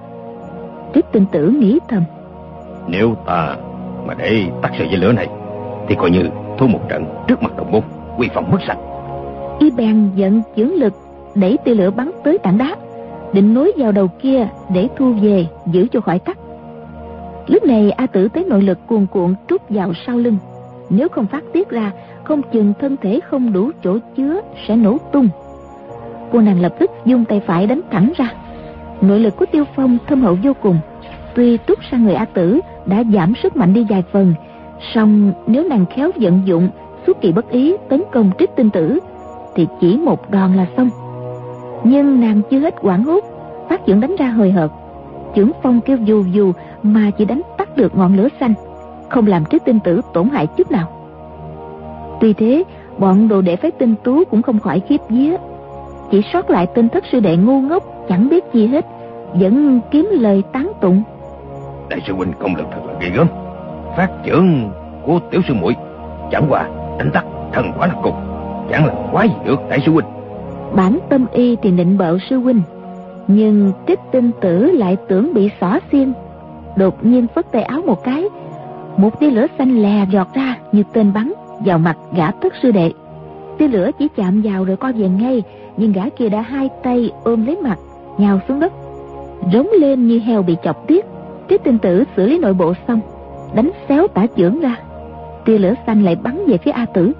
Trích Tinh Tử nghĩ thầm:
nếu ta mà để tắt sợi dây lửa này thì coi như thua một trận trước mặt đồng môn, uy phong mất sạch.
Y bèn vận chưởng lực đẩy tia lửa bắn tới tảng đá, định nối vào đầu kia để thu về giữ cho khỏi tắt. Lúc này A Tử thấy nội lực cuồn cuộn trút vào sau lưng, nếu không phát tiết ra, không chừng thân thể không đủ chỗ chứa sẽ nổ tung. Cô nàng lập tức dùng tay phải đánh thẳng ra. Nội lực của Tiêu Phong thâm hậu vô cùng, tuy trút sang người A Tử đã giảm sức mạnh đi vài phần, song nếu nàng khéo vận dụng, xuất kỳ bất ý tấn công Trích Tinh Tử thì chỉ một đòn là xong. Nhưng nàng chưa hết hoảng hốt, phát chưởng đánh ra hời hợt. Chưởng phong kêu dù dù mà chỉ đánh tắt được ngọn lửa xanh, không làm Trích Tinh Tử tổn hại chút nào. Tuy thế, bọn đồ đệ phái Tinh Tú cũng không khỏi khiếp vía. Chỉ sót lại tên thất sư đệ ngu ngốc chẳng biết gì hết, vẫn kiếm lời tán tụng:
đại sư huynh công lực thật là ghê gớm, phát chưởng của tiểu sư muội chẳng qua đánh tắt thần quả là cùng, chẳng làm quá gì được đại sư huynh.
Bản tâm y thì nịnh bợ sư huynh, nhưng Trích Tinh Tử lại tưởng bị xỏ xiên. Đột nhiên phất tay áo một cái, một tia lửa xanh lè giọt ra như tên bắn vào mặt gã thất sư đệ. Tia lửa chỉ chạm vào rồi co về ngay, nhưng gã kia đã hai tay ôm lấy mặt, nhào xuống đất, rống lên như heo bị chọc tiết. Trích Tinh Tử xử lý nội bộ xong, đánh xéo tả chưởng ra, tia lửa xanh lại bắn về phía A Tử.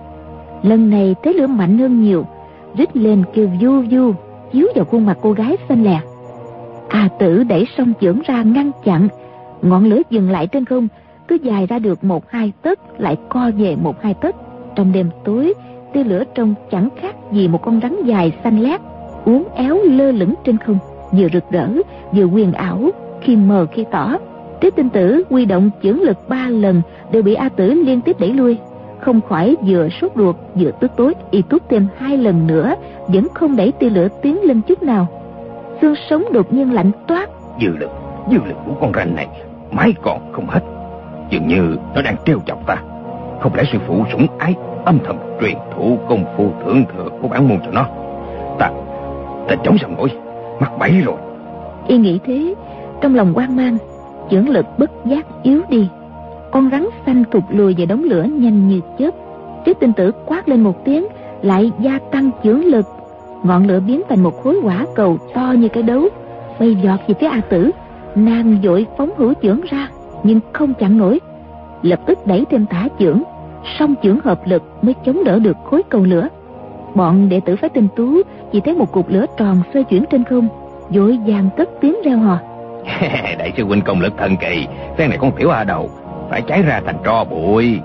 Lần này thế lửa mạnh hơn nhiều, rít lên kêu du du, chiếu vào khuôn mặt cô gái xanh lè. A Tử đẩy song chưởng ra ngăn chặn, ngọn lửa dừng lại trên không, cứ dài ra được 1-2 tấc lại co về 1-2 tấc. Trong đêm tối, tia lửa trông chẳng khác gì một con rắn dài xanh lét uốn éo lơ lửng trên không, vừa rực rỡ vừa huyền ảo, khi mờ khi tỏ. Trích Tinh Tử huy động chưởng lực 3 lần đều bị A Tử liên tiếp đẩy lui, không khỏi vừa sốt ruột vừa tức tối. Y tút thêm 2 lần nữa vẫn không đẩy tia lửa tiến lên chút nào. Xương sống đột nhiên lạnh toát.
Dư lực của con ranh này mãi còn không hết, dường như nó đang trêu chọc ta. Không lẽ sư phụ sủng ái âm thầm truyền thụ công phu thượng thừa của bản môn cho nó? Ta chống sao nổi, mắc bẫy rồi.
Y nghĩ thế, trong lòng hoang mang, chưởng lực bất giác yếu đi. Con rắn xanh thụt lùi về đống lửa nhanh như chớp. Trích Tinh Tử quát lên một tiếng, lại gia tăng chưởng lực. Ngọn lửa biến thành một khối hỏa cầu to như cái đấu, bay giọt về phía A Tử. Nàng vội phóng hữu chưởng ra, nhưng không chặn nổi, lập tức đẩy thêm tả chưởng, song chưởng hợp lực mới chống đỡ được khối cầu lửa. Bọn đệ tử phái Tinh Tú chỉ thấy một cục lửa tròn xoay chuyển trên không, vội vàng cất tiếng reo hò:
đại sư huynh công lực thần kỳ, phen này con tiểu A Đầu phải cháy ra thành tro bụi.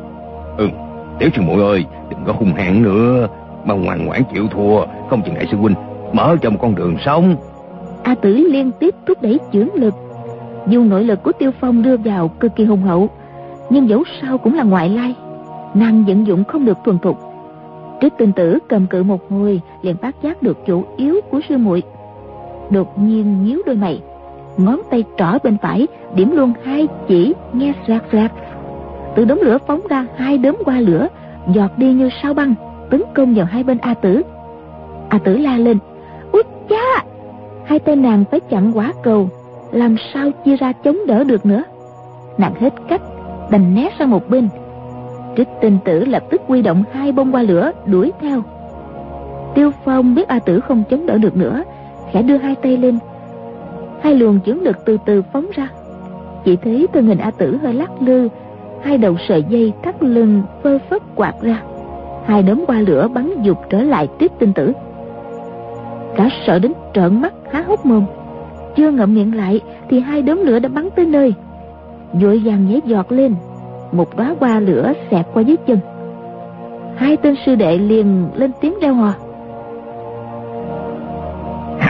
Tiểu sư muội ơi, đừng có hung hãn nữa, mà ngoan ngoãn chịu thua, không chừng đại sư huynh mở cho một con đường sống.
A Tử liên tiếp thúc đẩy chưởng lực. Dù nội lực của Tiêu Phong đưa vào cực kỳ hùng hậu, nhưng dẫu sao cũng là ngoại lai, nàng vận dụng không được thuần thục. Trích Tinh Tử cầm cự một hồi liền phát giác được chỗ yếu của sư muội, đột nhiên nhíu đôi mày, ngón tay trỏ bên phải điểm luôn 2 chỉ, nghe xoẹt xoẹt. Từ đống lửa phóng ra 2 đốm hoa lửa, giọt đi như sao băng, tấn công vào hai bên A Tử. A Tử la lên: "Úi cha!" Hai tay nàng phải chặn quả cầu, làm sao chia ra chống đỡ được nữa. Nàng hết cách, đành né sang một bên. Trích Tinh Tử lập tức huy động 2 bông hoa lửa đuổi theo. Tiêu Phong biết A Tử không chống đỡ được nữa, khẽ đưa 2 tay lên, 2 luồng chưởng lực từ từ phóng ra. Chỉ thấy thân hình A Tử hơi lắc lư, 2 đầu sợi dây thắt lưng phơ phất quạt ra, 2 đốm hoa lửa bắn dục trở lại Trích Tinh Tử. Cả sợ đến trợn mắt há hốc mồm, chưa ngậm miệng lại thì 2 đốm lửa đã bắn tới nơi. Vội vàng nhảy giọt lên, một đóa hoa lửa xẹt qua dưới chân. 2 tên sư đệ liền lên tiếng reo hò: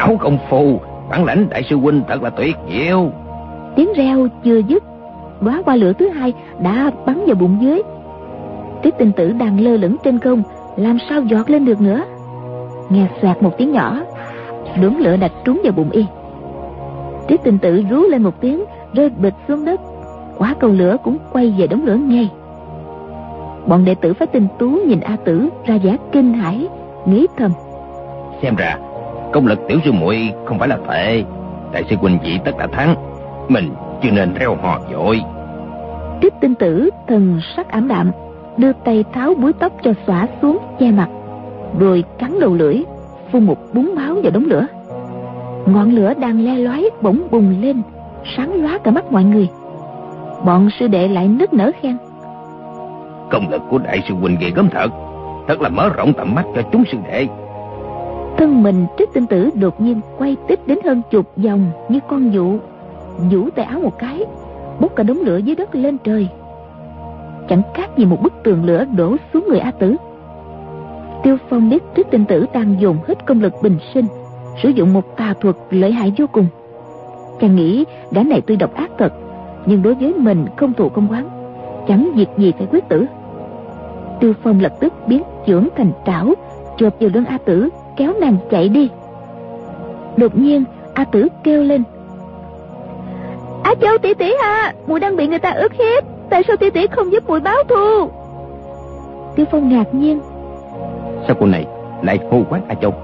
hảo công phu, bản lãnh đại sư huynh thật là tuyệt diệu.
Tiếng reo chưa dứt, đóa hoa lửa thứ hai đã bắn vào bụng dưới. Tiết Tinh Tử đang lơ lửng trên không, làm sao giọt lên được nữa. Nghe xoẹt một tiếng nhỏ, đốm lửa đã trúng vào bụng y. Tiết Tinh Tử rú lên một tiếng, rơi bịch xuống đất. Quả cầu lửa cũng quay về đống lửa ngay. Bọn đệ tử Phái Tinh Tú nhìn A Tử ra vẻ kinh hãi, nghĩ thầm:
Xem ra công lực tiểu sư muội không phải là tệ, đại sư huynh vị tất đã thắng, mình chưa nên reo hò vội.
Tiết Tinh Tử thần sắc ảm đạm, đưa tay tháo búi tóc cho xõa xuống che mặt, rồi cắn đầu lưỡi, phun một búng máu vào đống lửa. Ngọn lửa đang le lói bỗng bùng lên, sáng lóa cả mắt mọi người. Bọn sư đệ lại nức nở khen:
Công lực của đại sư huynh ghê gớm thật, thật là mở rộng tầm mắt cho chúng sư đệ.
Thân mình Tiết Tinh Tử đột nhiên quay tiếp đến hơn chục vòng như con dụ, vũ tay áo một cái, bốc cả đống lửa dưới đất lên trời. Chẳng khác gì một bức tường lửa đổ xuống người A Tử. Tiêu Phong biết Tiết Tinh Tử đang dồn hết công lực bình sinh, sử dụng một tà thuật lợi hại vô cùng. Chàng nghĩ gã này tuy độc ác thật, nhưng đối với mình không thù không oán, chẳng việc gì phải quyết tử. Tiêu Phong lập tức biến chưởng thành trảo, chộp vào lưng A Tử, kéo nàng chạy đi. Đột nhiên A Tử kêu lên: Á Châu tỷ tỷ à, muội đang bị người ta ức hiếp, tại sao tỷ tỷ không giúp muội báo thù? Tiêu Phong ngạc nhiên:
Sao cô này lại hô quát A Châu?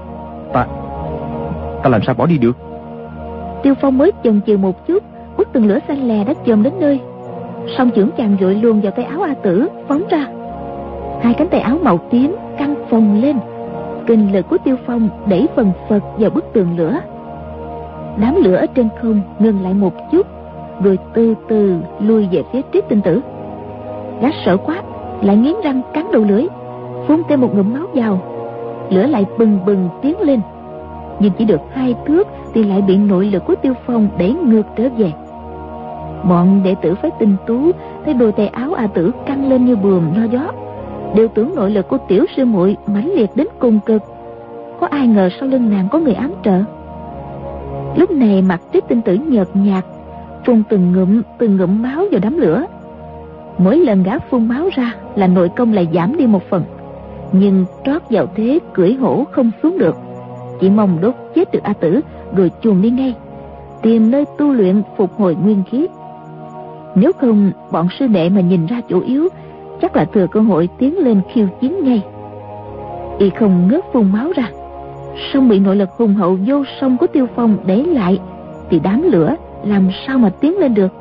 Ta làm sao bỏ đi được?
Tiêu Phong mới chần chừ một chút, bức tường lửa xanh lè đã chồm đến nơi. Song chưởng chàng vội luồn vào tay áo A Tử, phóng ra. Hai cánh tay áo màu tím căng phồng lên, kinh lực của Tiêu Phong đẩy phần phật vào bức tường lửa. Đám lửa ở trên không ngừng lại một chút, rồi từ từ lui về phía Tiết Tinh Tử. Gã sợ quá, lại nghiến răng cắn đầu lưỡi, phun thêm một ngụm máu vào. Lửa lại bừng bừng tiến lên, nhưng chỉ được 2 thước thì lại bị nội lực của Tiêu Phong đẩy ngược trở về. Bọn đệ tử Phái Tinh Tú thấy đôi tay áo A Tử căng lên như buồm nho gió, đều tưởng nội lực của tiểu sư muội mãnh liệt đến cùng cực. Có ai ngờ sau lưng nàng có người ám trợ. Lúc này mặt Tiết Tinh Tử nhợt nhạt, phun từng ngụm máu vào đám lửa. Mỗi lần gã phun máu ra là nội công lại giảm đi một phần, nhưng trót vào thế cưỡi hổ không xuống được, chỉ mong đốt chết được A Tử rồi chuồn đi ngay, tìm nơi tu luyện phục hồi nguyên khí. Nếu không, bọn sư đệ mà nhìn ra chỗ yếu, chắc là thừa cơ hội tiến lên khiêu chiến ngay. Y không ngớt phun máu ra, song bị nội lực hùng hậu vô song của Tiêu Phong để lại, thì đám lửa làm sao mà tiến lên được.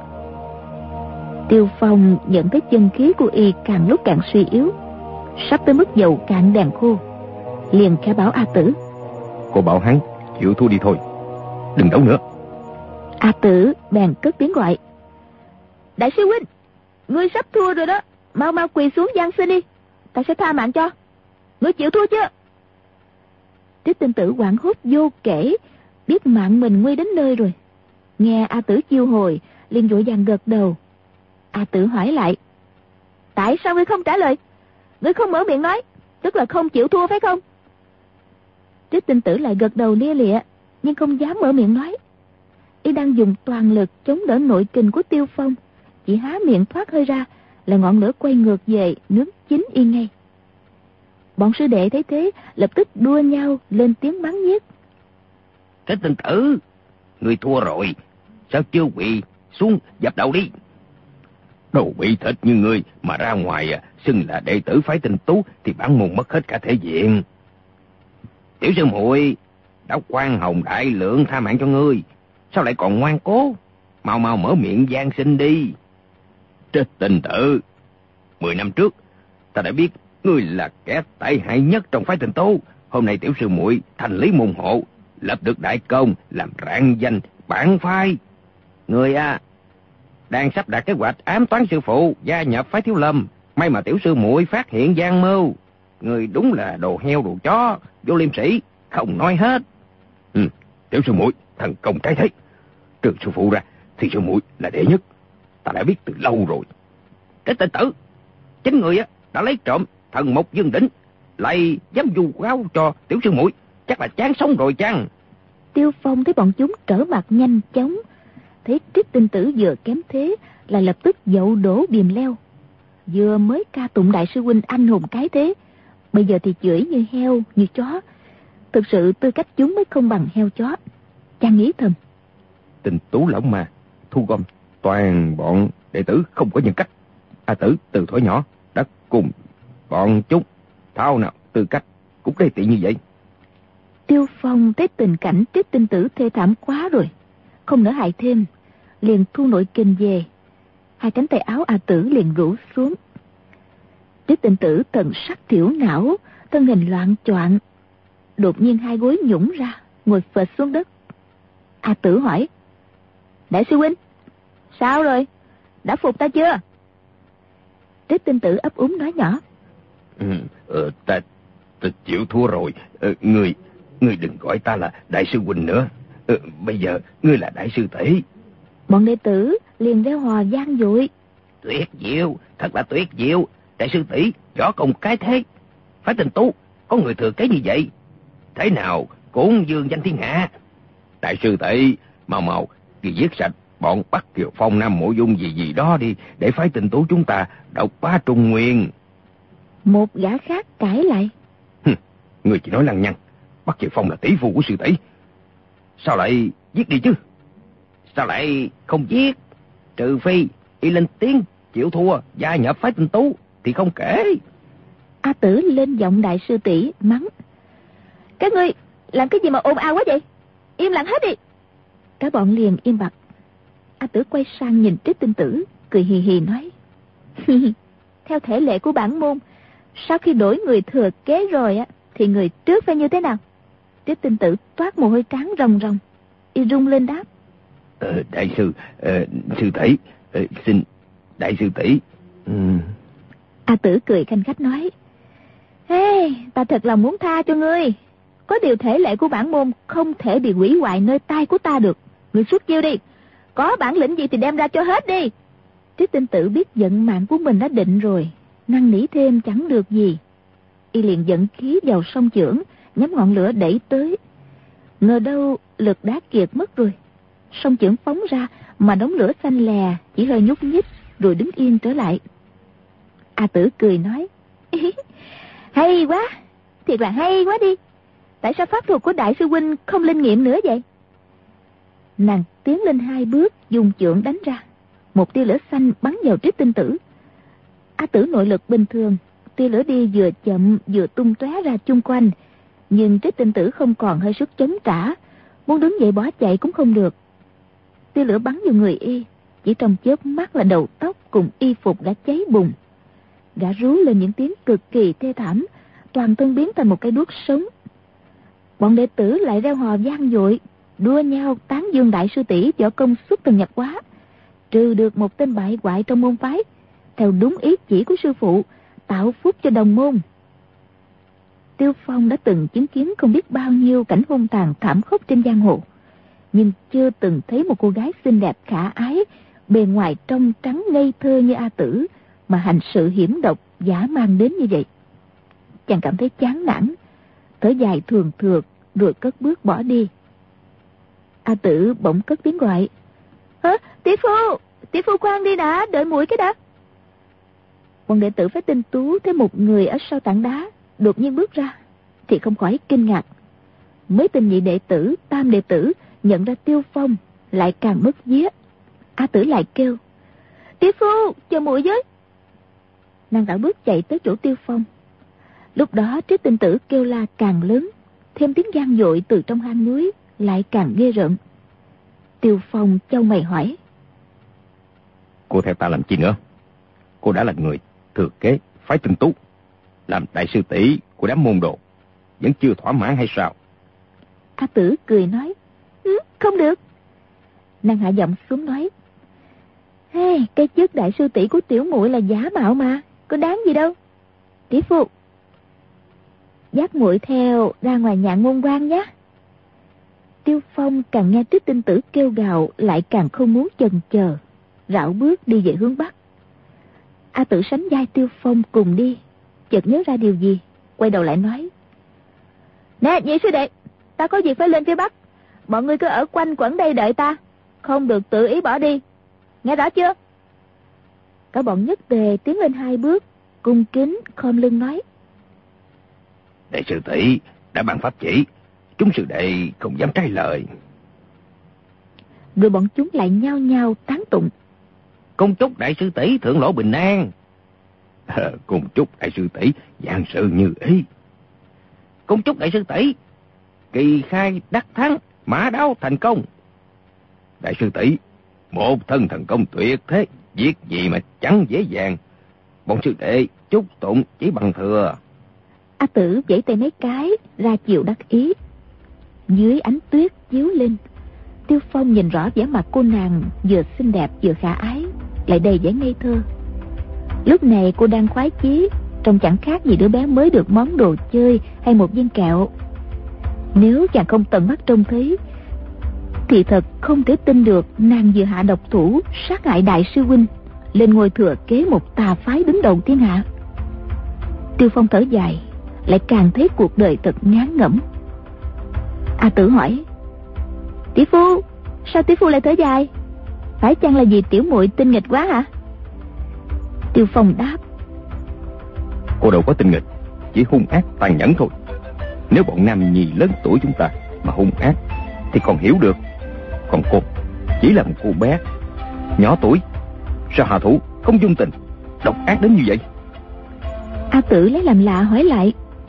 Tiêu Phong nhận thấy chân khí của y càng lúc càng suy yếu, sắp tới mức dầu cạn đèn khô, liền khẽ bảo A Tử:
Cô bảo hắn chịu thua đi thôi, đừng đấu nữa.
A Tử bèn cất tiếng gọi: Đại sư huynh, ngươi sắp thua rồi đó, mau mau quỳ xuống van xin đi, ta sẽ tha mạng cho. Ngươi chịu thua chưa? Tiết Tinh Tử hoảng hốt vô kể, biết mạng mình nguy đến nơi rồi. Nghe A Tử chiêu hồi, liền vội vàng gật đầu. A Tử hỏi lại: Tại sao ngươi không trả lời? Ngươi không mở miệng nói, tức là không chịu thua phải không? Tiết Tinh Tử lại gật đầu lia lịa, nhưng không dám mở miệng nói. Y đang dùng toàn lực chống đỡ nội kình của Tiêu Phong, chỉ há miệng thoát hơi ra là ngọn lửa quay ngược về nướng chín y ngay. Bọn sư đệ thấy thế lập tức đua nhau lên tiếng mắng nhiếc:
Tiết Tinh Tử, ngươi thua rồi, sao chưa quỳ xuống dập đầu đi? Đồ bị thịt như ngươi mà ra ngoài xưng là đệ tử Phái Tinh Tú thì bản môn mất hết cả thể diện. Tiểu sư muội đã quan hồng đại lượng tha mạng cho ngươi, sao lại còn ngoan cố? Mau mau mở miệng van xin đi. Tiết Tinh Tử, 10 năm trước ta đã biết ngươi là kẻ tệ hại nhất trong Phái Tinh Tú. Hôm nay tiểu sư muội thành lý môn hộ, lập được đại công, làm rạng danh bản phái. Ngươi đang sắp đặt kế hoạch ám toán sư phụ, gia nhập Phái Thiếu Lâm. May mà tiểu sư muội phát hiện gian mưu. Ngươi đúng là đồ heo đồ chó, vô liêm sỉ, không nói hết. Tiểu sư muội thần công trái thế, trừ sư phụ ra thì sư muội là đệ nhất, ta đã biết từ lâu rồi. Cái Tinh Tử, chính người đã lấy trộm thần mục dương đỉnh, lại dám vu cáo cho tiểu sư muội, chắc là chán sống rồi chăng?
Tiêu Phong thấy bọn chúng trở mặt nhanh chóng, thấy Trích Tinh Tử vừa kém thế là lập tức dậu đổ điềm leo. Vừa mới ca tụng đại sư huynh anh hùng cái thế, bây giờ thì chửi như heo như chó. Thực sự tư cách chúng mới không bằng heo chó. Chàng nghĩ thầm,
Tinh Tú lão mà thu gom toàn bọn đệ tử không có nhân cách. A Tử từ thuở nhỏ đã cùng bọn chúng thao nào tư cách cũng đê tiện như vậy.
Tiêu Phong thấy tình cảnh Trích Tinh Tử thê thảm quá rồi, không nỡ hại thêm, liền thu nội kình về. Hai cánh tay áo A Tử liền rũ xuống. Trích Tinh Tử thần sắc thiểu não, thân hình loạng choạng, đột nhiên hai gối nhũng ra, ngồi phệt xuống đất. A Tử hỏi, đại sư huynh, sao rồi, đã phục ta chưa? Trích Tinh Tử ấp úng nói nhỏ,
Ta chịu thua rồi. Ngươi đừng gọi ta là đại sư huynh nữa. Bây giờ ngươi là đại sư tỷ.
Bọn đệ tử liền reo hò vang dội.
Tuyệt diệu, thật là tuyệt diệu. Đại sư tỷ võ công cái thế, phải Tinh Tú có người thừa kế như vậy, thế nào cũng dương danh thiên hạ. Đại sư tỷ mau đi giết sạch bọn Bắc Kiều Phong, Nam Mộ Dung gì đó đi, để phái Tinh Tú chúng ta độc bá Trung Nguyên.
Một gã khác cãi lại,
Người chỉ nói lăng nhăng. Bắc Kiều Phong là tỷ phu của sư tỷ, sao lại giết đi chứ? Sao lại không giết? Trừ phi y lên tiếng chịu thua gia nhập phái Tinh Tú thì không kể.
A Tử lên giọng đại sư tỷ mắng, các ngươi làm cái gì mà ồn ào quá vậy, im lặng hết đi. Cả bọn liền im bặt. A Tử quay sang nhìn Trích Tinh Tử, cười hì hì nói, theo thể lệ của bản môn, sau khi đổi người thừa kế rồi á, thì người trước phải như thế nào? Trích Tinh Tử toát mồ hôi trán ròng ròng, y rung lên đáp,
Đại sư tỷ, xin đại sư tỷ.
A Tử cười khanh khách nói, ta thật lòng muốn tha cho ngươi, có điều thể lệ của bản môn không thể bị hủy hoại nơi tay của ta được. Ngươi xuất chiêu đi, có bản lĩnh gì thì đem ra cho hết đi. Trích Tinh Tử biết vận mạng của mình đã định rồi, năn nỉ thêm chẳng được gì. Y liền dẫn khí vào song chưởng, nhắm ngọn lửa đẩy tới. Ngờ đâu lực đã kiệt mất rồi, song chưởng phóng ra mà đống lửa xanh lè chỉ hơi nhúc nhích rồi đứng yên trở lại. A Tử cười nói, hay quá, thiệt là hay quá đi. Tại sao pháp thuật của đại sư huynh không linh nghiệm nữa vậy? Nàng tiến lên 2 bước, dùng chưởng đánh ra. Một tia lửa xanh bắn vào Trích Tinh Tử. A Tử nội lực bình thường, tia lửa đi vừa chậm vừa tung tóe ra chung quanh, nhưng Trích Tinh Tử không còn hơi sức chống trả, muốn đứng dậy bỏ chạy cũng không được. Tia lửa bắn vào người y, chỉ trong chớp mắt là đầu tóc cùng y phục đã cháy bùng. Gã rú lên những tiếng cực kỳ thê thảm, toàn thân biến thành một cái đuốc sống. Bọn đệ tử lại reo hò vang dội, đua nhau tán dương đại sư tỷ võ công xuất thần nhập hóa, trừ được một tên bại hoại trong môn phái, theo đúng ý chỉ của sư phụ, tạo phúc cho đồng môn. Tiêu Phong đã từng chứng kiến không biết bao nhiêu cảnh hung tàn thảm khốc trên giang hồ, nhưng chưa từng thấy một cô gái xinh đẹp khả ái, bề ngoài trong trắng ngây thơ như A Tử mà hành sự hiểm độc dã man đến như vậy. Chàng cảm thấy chán nản, thở dài thường thượt rồi cất bước bỏ đi. A Tử bỗng cất tiếng gọi, tỷ phu khoan đi đã, đợi muội cái đã. Bọn đệ tử phái Tinh Tú thấy một người ở sau tảng đá đột nhiên bước ra thì không khỏi kinh ngạc. Mấy tên nhị đệ tử, tam đệ tử nhận ra Tiêu Phong lại càng mất vía. A Tử lại kêu, tỷ phu chờ muội với. Nàng đã bước chạy tới chỗ Tiêu Phong. Lúc đó Trích Tinh Tử kêu la càng lớn, thêm tiếng vang dội từ trong hang núi lại càng ghê rợn. Tiêu Phong chau mày hỏi,
Cô theo ta làm chi nữa? Cô đã là người thừa kế phái Tinh Tú, làm đại sư tỷ của đám môn đồ, vẫn chưa thỏa mãn hay sao?
A Tử cười nói, không được. Nàng hạ giọng xuống nói, cái chức đại sư tỷ của tiểu muội là giả mạo mà, có đáng gì đâu. Tỷ phu, dắt muội theo ra ngoài nhạn môn quan nhé. Tiêu Phong càng nghe Trích Tinh Tử kêu gào lại càng không muốn chần chờ, rảo bước đi về hướng Bắc. A Tử sánh vai Tiêu Phong cùng đi, chợt nhớ ra điều gì, quay đầu lại nói, nè nhị sư đệ, ta có việc phải lên phía Bắc, bọn ngươi cứ ở quanh quẩn đây đợi ta, không được tự ý bỏ đi. Nghe rõ chưa? Cả bọn nhất tề tiến lên 2 bước, cung kính khom lưng nói:
Đại sư tỷ đã ban pháp chỉ, chúng sư đệ không dám trái lời.
Rồi bọn chúng lại nhao nhao tán tụng:
Cung chúc đại sư tỷ thượng lộ bình an. Cung chúc đại sư tỷ vạn sự như ý. Cung chúc đại sư tỷ kỳ khai đắc thắng, mã đáo thành công. Đại sư tỷ một thân thần công tuyệt thế, việc gì mà chẳng dễ dàng. Bọn sư đệ chúc tụng chỉ bằng thừa.
A Tử vẫy tay mấy cái ra chiều đắc ý. Dưới ánh tuyết chiếu lên, Tiêu Phong nhìn rõ vẻ mặt cô nàng vừa xinh đẹp vừa khả ái, lại đầy vẻ ngây thơ. Lúc này cô đang khoái chí, trông chẳng khác gì đứa bé mới được món đồ chơi hay một viên kẹo. Nếu chàng không tận mắt trông thấy thì thật không thể tin được nàng vừa hạ độc thủ sát hại đại sư huynh, lên ngôi thừa kế một tà phái đứng đầu thiên hạ. Tiêu Phong thở dài, lại càng thấy cuộc đời thật ngán ngẩm. A Tử hỏi: Tỷ phu, sao tỷ phu lại thở dài? Phải chăng là vì tiểu muội tinh nghịch quá hả? Tiêu Phong đáp:
Cô đâu có tinh nghịch, chỉ hung ác tàn nhẫn thôi. Nếu bọn nam nhi lớn tuổi chúng ta mà hung ác thì còn hiểu được. Còn cô chỉ là một cô bé nhỏ tuổi, sao hạ thủ không dung tình, độc ác đến như vậy?
A Tử lấy làm lạ hỏi lại: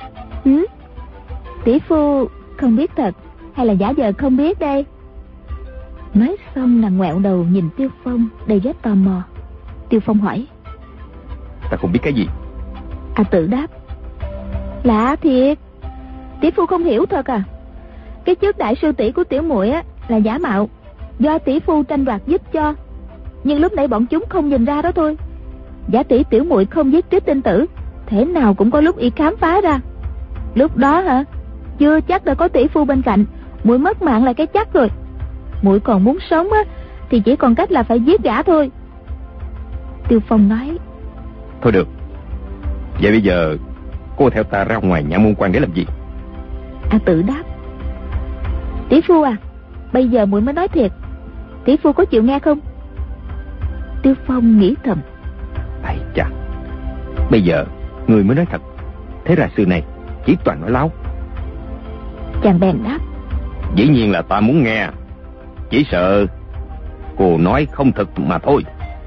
Tỷ phu không biết thật hay là giả vờ không biết đây? Nói xong nàng ngoẹo đầu nhìn Tiêu Phong đầy vẻ tò mò. Tiêu Phong hỏi:
Ta không biết cái gì?
A Tử đáp: Lạ thiệt, tỷ phu không hiểu thật à? Cái chức đại sư tỷ của tiểu muội á là giả mạo, do tỷ phu tranh đoạt giúp cho, nhưng lúc nãy bọn chúng không nhìn ra đó thôi. Giả tỷ tiểu muội không giết Trích Tinh Tử, thế nào cũng có lúc y khám phá ra. Lúc đó hả, chưa chắc đã có tỷ phu bên cạnh, muội mất mạng là cái chắc rồi. Muội còn muốn sống á thì chỉ còn cách là phải giết gã thôi. Tiêu Phong nói:
Thôi được, vậy bây giờ cô theo ta ra ngoài Nhã Môn Quan để làm gì?
A Tử đáp: Tỷ phu à, bây giờ muội mới nói thiệt, tỷ phu có chịu nghe không? Tiêu Phong nghĩ thầm:
Ây chà, bây giờ người mới nói thật, thế ra xưa này chỉ toàn nói láo.
Chàng bèn đáp:
Dĩ nhiên là ta muốn nghe, chỉ sợ cô nói không thật mà thôi.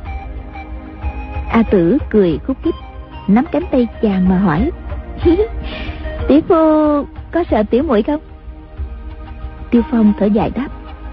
A Tử cười khúc khích, nắm cánh tay chàng mà hỏi: Tỷ phu có sợ tiểu muội không? Tiêu Phong thở dài đáp: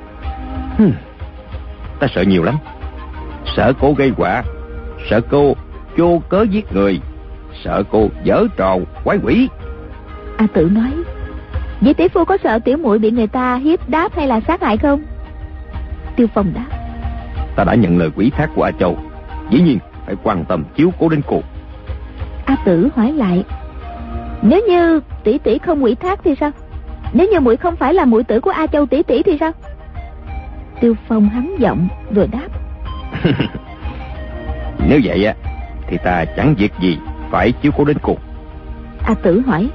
Ta sợ nhiều lắm. Sợ cô gây họa, sợ cô vô cớ giết người, sợ cô giở trò quái quỷ.
A Tử nói: Vậy tỷ phu có sợ tiểu muội bị người ta hiếp đáp hay là sát hại không? Tiêu Phong đáp:
Ta đã nhận lời ủy thác của A Châu, dĩ nhiên phải quan tâm chiếu cố đến cô.
A Tử hỏi lại: Nếu như tỷ tỷ không ủy thác thì sao? Nếu như muội không phải là muội tử của A Châu tỷ tỷ thì sao? Tiêu Phong hắn giọng rồi đáp:
Nếu vậy á thì ta chẳng việc gì phải chiếu cố đến cô.
A Tử hỏi: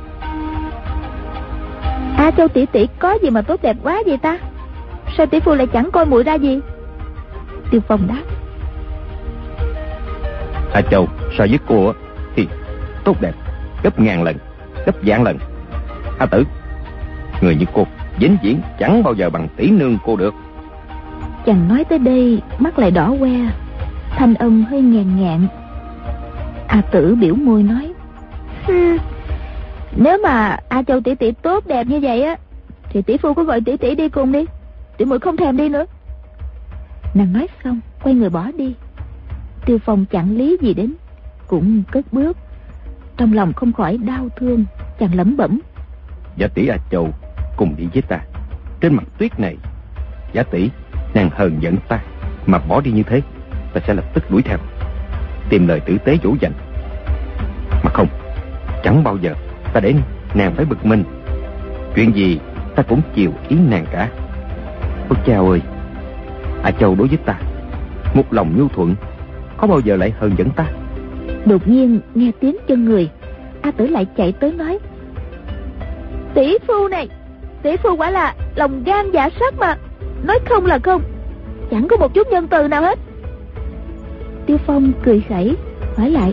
A Châu tỷ tỷ có gì mà tốt đẹp quá vậy ta? Sao tỷ phu lại chẳng coi muội ra gì? Tiêu Phong đáp:
A Châu so với cô thì tốt đẹp gấp ngàn lần, gấp vạn lần. A Tử, người như cô vĩnh viễn chẳng bao giờ bằng tỷ nương cô được.
Chàng nói tới đây mắt lại đỏ que, thanh âm hơi ngàn ngạn. A Tử biểu môi nói: Nếu mà A Châu tỷ tỷ tốt đẹp như vậy á thì tỷ phu có gọi tỷ tỷ đi cùng đi, tỷ muội không thèm đi nữa. Nàng nói xong quay người bỏ đi. Tiêu Phong chẳng lý gì đến, cũng cất bước. Trong lòng không khỏi đau thương, chàng lẩm bẩm:
Giả tỷ A Châu cùng đi với ta. Trên mặt tuyết này, giả tỷ nàng hờn giận ta mà bỏ đi như thế, ta sẽ lập tức đuổi theo, tìm lời tử tế dỗ dành. Mà không, chẳng bao giờ ta để nàng phải bực mình. Chuyện gì ta cũng chiều ý nàng cả. Ôi chao ơi, A Châu đối với ta một lòng nhu thuận, có bao giờ lại hờn giận ta?
Đột nhiên nghe tiếng chân người, A Tử lại chạy tới nói: Tỷ phu này, tỷ phu quả là lòng gan dạ sắt mà, nói không là không, chẳng có một chút nhân từ nào hết. Tiêu Phong cười khẩy hỏi lại: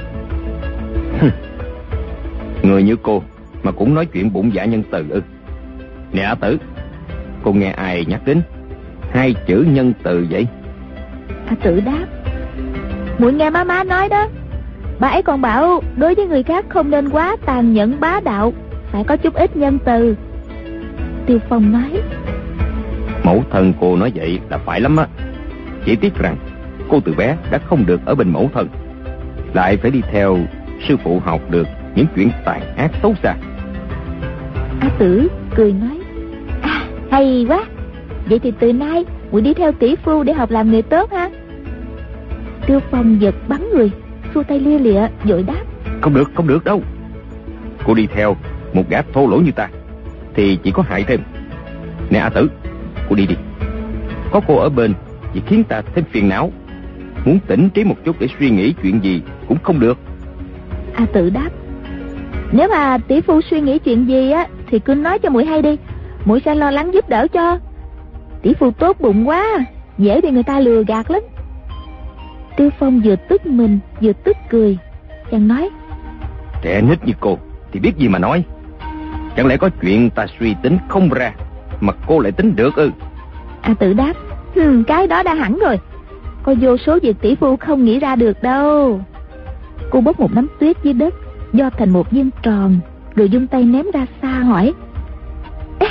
Người như cô mà cũng nói chuyện bụng dạ nhân từ ư? Nè A Tử, cô nghe ai nhắc đến 2 chữ nhân từ vậy?
A Tử đáp: muội nghe má nói đó. Bà ấy còn bảo đối với người khác không nên quá tàn nhẫn bá đạo, phải có chút ít nhân từ. Tiêu Phong nói:
Mẫu thân cô nói vậy là phải lắm á. Chỉ tiếc rằng cô từ bé đã không được ở bên mẫu thân, lại phải đi theo sư phụ học được những chuyện tàn ác xấu xa.
A Tử cười nói: hay quá, vậy thì từ nay muội đi theo tỷ phu để học làm người tốt ha. Tiêu Phong giật bắn người, xua tay lia lịa vội đáp:
Không được đâu. Cô đi theo một gã thô lỗ như ta thì chỉ có hại thêm. Nè A Tử, cô đi đi. Có cô ở bên chỉ khiến ta thêm phiền não. Muốn tỉnh trí một chút để suy nghĩ chuyện gì cũng không được.
A Tử đáp: nếu mà tỷ phu suy nghĩ chuyện gì á thì cứ nói cho muội hay đi, muội sẽ lo lắng giúp đỡ cho. Tỷ phu tốt bụng quá, dễ bị người ta lừa gạt lắm. Tiêu Phong vừa tức mình vừa tức cười, chàng nói:
Trẻ nít như cô thì biết gì mà nói. Chẳng lẽ có chuyện ta suy tính không ra mà cô lại tính được ư?
A Tử đáp: cái đó đã hẳn rồi, có vô số việc tỷ phu không nghĩ ra được đâu. Cô bốc một nắm tuyết dưới đất do thành một viên tròn, rồi dung tay ném ra xa hỏi: Ê,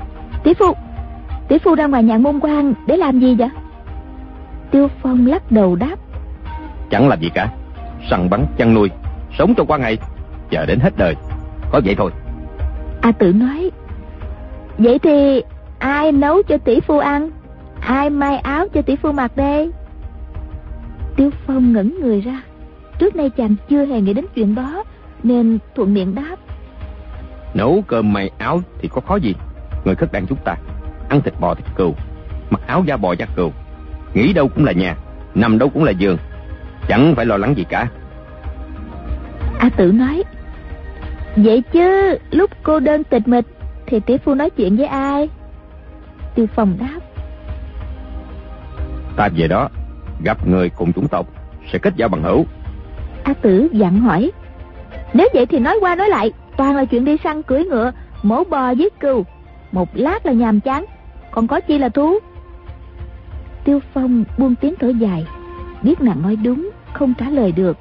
tỷ phu ra ngoài nhạn môn quan để làm gì vậy? Tiêu Phong lắc đầu đáp:
Chẳng làm gì cả, săn bắn chăn nuôi, sống cho qua ngày, chờ đến hết đời, có vậy thôi.
A Tử nói: vậy thì ai nấu cho tỷ phu ăn, ai may áo cho tỷ phu mặc đây? Tiêu Phong ngẩn người ra, trước nay chàng chưa hề nghĩ đến chuyện đó, nên thuận miệng đáp:
Nấu cơm may áo thì có khó gì. Người khất đàn chúng ta ăn thịt bò thịt cừu, mặc áo da bò da cừu, nghỉ đâu cũng là nhà, nằm đâu cũng là giường, chẳng phải lo lắng gì cả.
A Tử nói: vậy chứ lúc cô đơn tịch mịch thì tỷ phu nói chuyện với ai? Tiêu Phong đáp:
Ta về đó gặp người cùng chủng tộc sẽ kết giao bằng hữu.
A Tử dặn hỏi: nếu vậy thì nói qua nói lại toàn là chuyện đi săn cưỡi ngựa, mổ bò giết cừu, một lát là nhàm chán, còn có chi là thú? Tiêu Phong buông tiếng thở dài, biết nàng nói đúng, không trả lời được.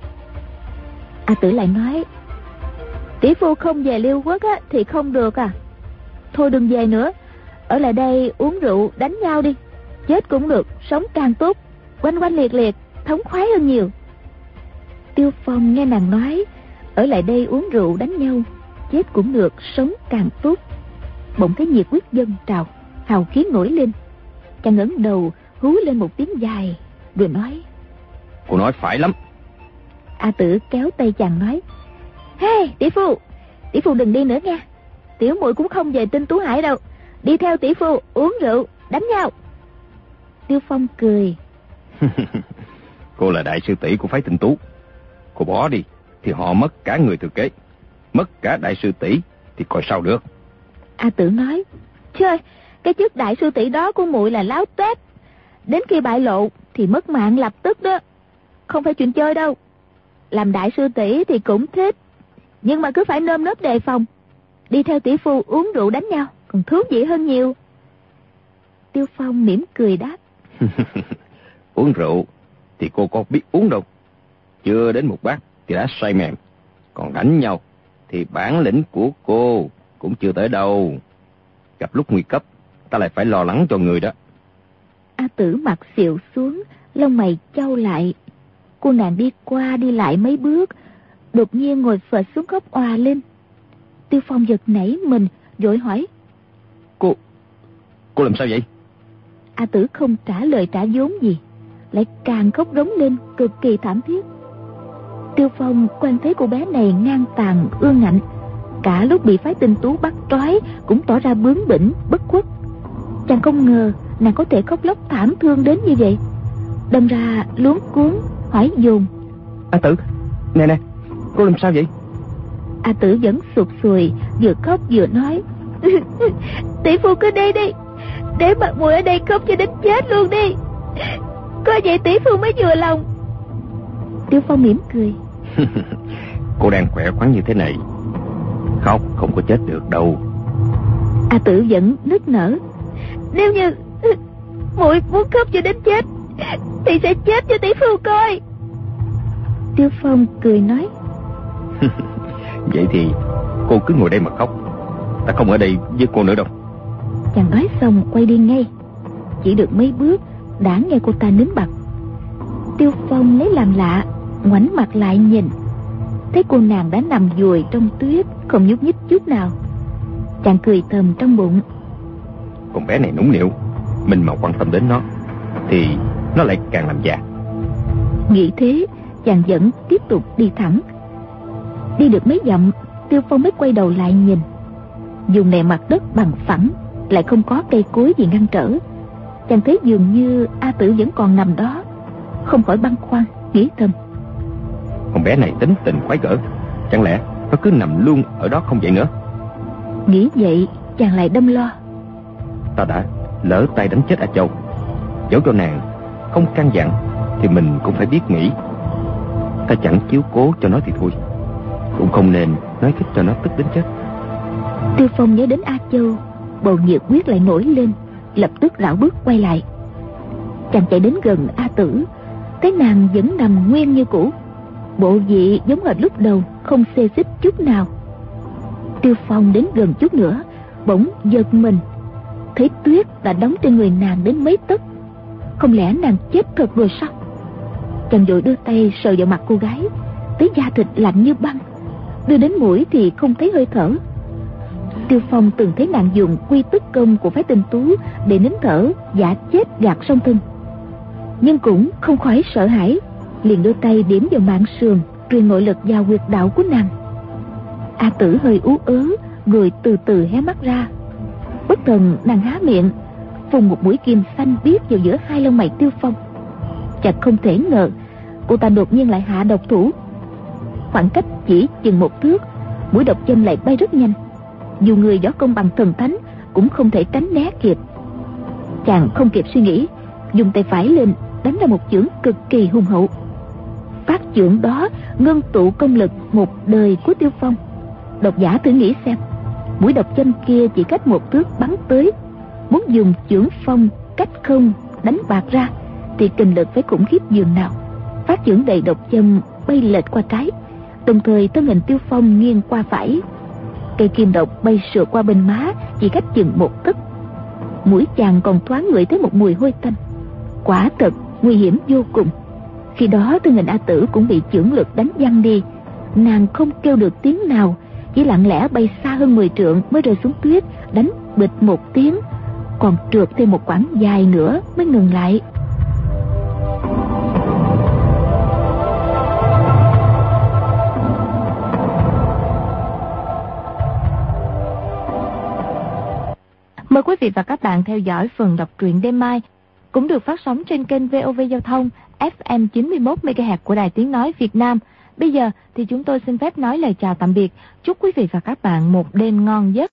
A Tử lại nói: tỷ phu không về Liêu Quốc á, thì không được à? Thôi đừng về nữa, ở lại đây uống rượu đánh nhau đi, chết cũng được, sống càng tốt, quanh quanh liệt liệt, thống khoái hơn nhiều. Tiêu Phong nghe nàng nói ở lại đây uống rượu đánh nhau, chết cũng được, sống càng tốt, bỗng thấy nhiệt huyết dâng trào, hào khí nổi lên. Chàng ngẩng đầu hú lên một tiếng dài rồi nói:
Cô nói phải lắm.
A Tử kéo tay chàng nói: hey, tỷ phu đừng đi nữa nha, tiểu muội cũng không về Tinh Tú Hải đâu, đi theo tỷ phu uống rượu đánh nhau. Tiêu Phong cười:
Cô là đại sư tỷ của phái Tinh Tú, cô bỏ đi thì họ mất cả người thừa kế, mất cả đại sư tỷ thì coi sao được.
A Tử nói: chơi, cái chức đại sư tỷ đó của muội là láo toét, đến khi bại lộ thì mất mạng lập tức đó, không phải chuyện chơi đâu. Làm đại sư tỷ thì cũng thích, nhưng mà cứ phải nơm nớp đề phòng. Đi theo tỷ phu uống rượu đánh nhau còn thú vị hơn nhiều. Tiêu Phong mỉm cười đáp:
Uống rượu thì cô có biết uống đâu, chưa đến một bát thì đã say mềm. Còn đánh nhau thì bản lĩnh của cô cũng chưa tới đâu. Gặp lúc nguy cấp ta lại phải lo lắng cho người đó.
A Tử mặt xịu xuống, lông mày chau lại. Cô nàng đi qua đi lại mấy bước, đột nhiên ngồi phệt xuống khóc òa lên. Tiêu Phong giật nảy mình, vội hỏi:
Cô làm sao vậy?
A Tử không trả lời trả vốn gì, lại càng khóc rống lên cực kỳ thảm thiết. Tiêu Phong quan thấy cô bé này ngang tàn ương ngạnh, cả lúc bị phái Tinh Tú bắt trói cũng tỏ ra bướng bỉnh bất khuất. Chàng không ngờ nàng có thể khóc lóc thảm thương đến như vậy, đâm ra luống cuống hỏi dồn:
A Tử, nè, cô làm sao vậy?
A Tử vẫn sụt sùi, vừa khóc vừa nói: Tỷ phu cứ đi đi, để mặt muội ở đây khóc cho đến chết luôn đi. Có vậy tỷ phu mới vừa lòng. Tiêu Phong mỉm cười.
Cô đang khỏe khoắn như thế này, khóc không có chết được đâu.
A Tử vẫn nức nở. Nếu như muội muốn khóc cho đến chết thì sẽ chết cho tỷ phu coi. Tiêu Phong cười nói.
Vậy thì cô cứ ngồi đây mà khóc, ta không ở đây với cô nữa đâu.
Chàng nói xong quay đi ngay. Chỉ được mấy bước đã nghe cô ta nín bặt. Tiêu Phong lấy làm lạ, ngoảnh mặt lại nhìn, thấy cô nàng đã nằm vùi trong tuyết, không nhúc nhích chút nào. Chàng cười thầm trong bụng.
Con bé này nũng nịu, mình mà quan tâm đến nó thì nó lại càng làm già.
Nghĩ thế, chàng vẫn tiếp tục đi thẳng. Đi được mấy dặm, Tiêu Phong mới quay đầu lại nhìn. Vùng này mặt đất bằng phẳng, lại không có cây cối gì ngăn trở. Chàng thấy dường như A Tử vẫn còn nằm đó, không khỏi băn khoăn, nghĩ thầm.
Con bé này tính tình quái gở, chẳng lẽ nó cứ nằm luôn ở đó không vậy nữa?
Nghĩ vậy, chàng lại đâm lo.
Ta đã lỡ tay đánh chết A Châu, dẫu cho nàng không căn dặn thì mình cũng phải biết nghĩ. Ta chẳng chiếu cố cho nó thì thôi, cũng không nên nói thích cho nó tức đến chết.
Tiêu Phong nhớ đến A Châu, bầu nhiệt huyết lại nổi lên, lập tức rảo bước quay lại. Chàng chạy đến gần A Tử, thấy nàng vẫn nằm nguyên như cũ, bộ vị giống hệt lúc đầu, không xê xích chút nào. Tiêu Phong đến gần chút nữa, bỗng giật mình, thấy tuyết đã đóng trên người nàng đến mấy tấc. Không lẽ nàng chết thật rồi sao? Chàng vội đưa tay sờ vào mặt cô gái, thấy da thịt lạnh như băng, đưa đến mũi thì không thấy hơi thở. Tiêu Phong từng thấy nàng dùng quy tức công của phái tinh tú để nín thở giả chết gạt song thân, nhưng cũng không khỏi sợ hãi, liền đưa tay điểm vào mạng sườn, truyền nội lực vào huyệt đạo của nàng. A Tử hơi ú ớ, rồi từ từ hé mắt ra. Bất thần nàng há miệng, phun một mũi kim xanh biếc vào giữa hai lông mày Tiêu Phong. Chàng không thể ngờ cô ta đột nhiên lại hạ độc thủ. Khoảng cách chỉ chừng 1 thước, mũi độc châm lại bay rất nhanh, dù người võ công bằng thần thánh cũng không thể tránh né kịp. Chàng không kịp suy nghĩ, dùng tay phải lên đánh ra một chưởng cực kỳ hung hậu. Phát chưởng đó ngưng tụ công lực một đời của Tiêu Phong. Độc giả thử nghĩ xem, mũi độc châm kia chỉ cách 1 thước bắn tới, muốn dùng chưởng phong cách không đánh bạc ra thì kình lực phải khủng khiếp dường nào. Phát chưởng đầy độc châm bay lệch qua trái, đồng thời thân hình Tiêu Phong nghiêng qua phải. Cây kim độc bay sượt qua bên má, chỉ cách chừng 1 tấc. Mũi chàng còn thoáng ngửi thấy một mùi hôi tanh, quả thật nguy hiểm vô cùng. Khi đó thân hình A Tử cũng bị chưởng lực đánh văng đi. Nàng không kêu được tiếng nào, chỉ lặng lẽ bay xa hơn 10 trượng mới rơi xuống tuyết, đánh bịch một tiếng, còn trượt thêm một quãng dài nữa mới ngừng lại.
Mời quý vị và các bạn theo dõi phần đọc truyện đêm mai, cũng được phát sóng trên kênh VOV Giao thông FM 91 MHz của Đài Tiếng nói Việt Nam. Bây giờ thì chúng tôi xin phép nói lời chào tạm biệt. Chúc quý vị và các bạn một đêm ngon giấc.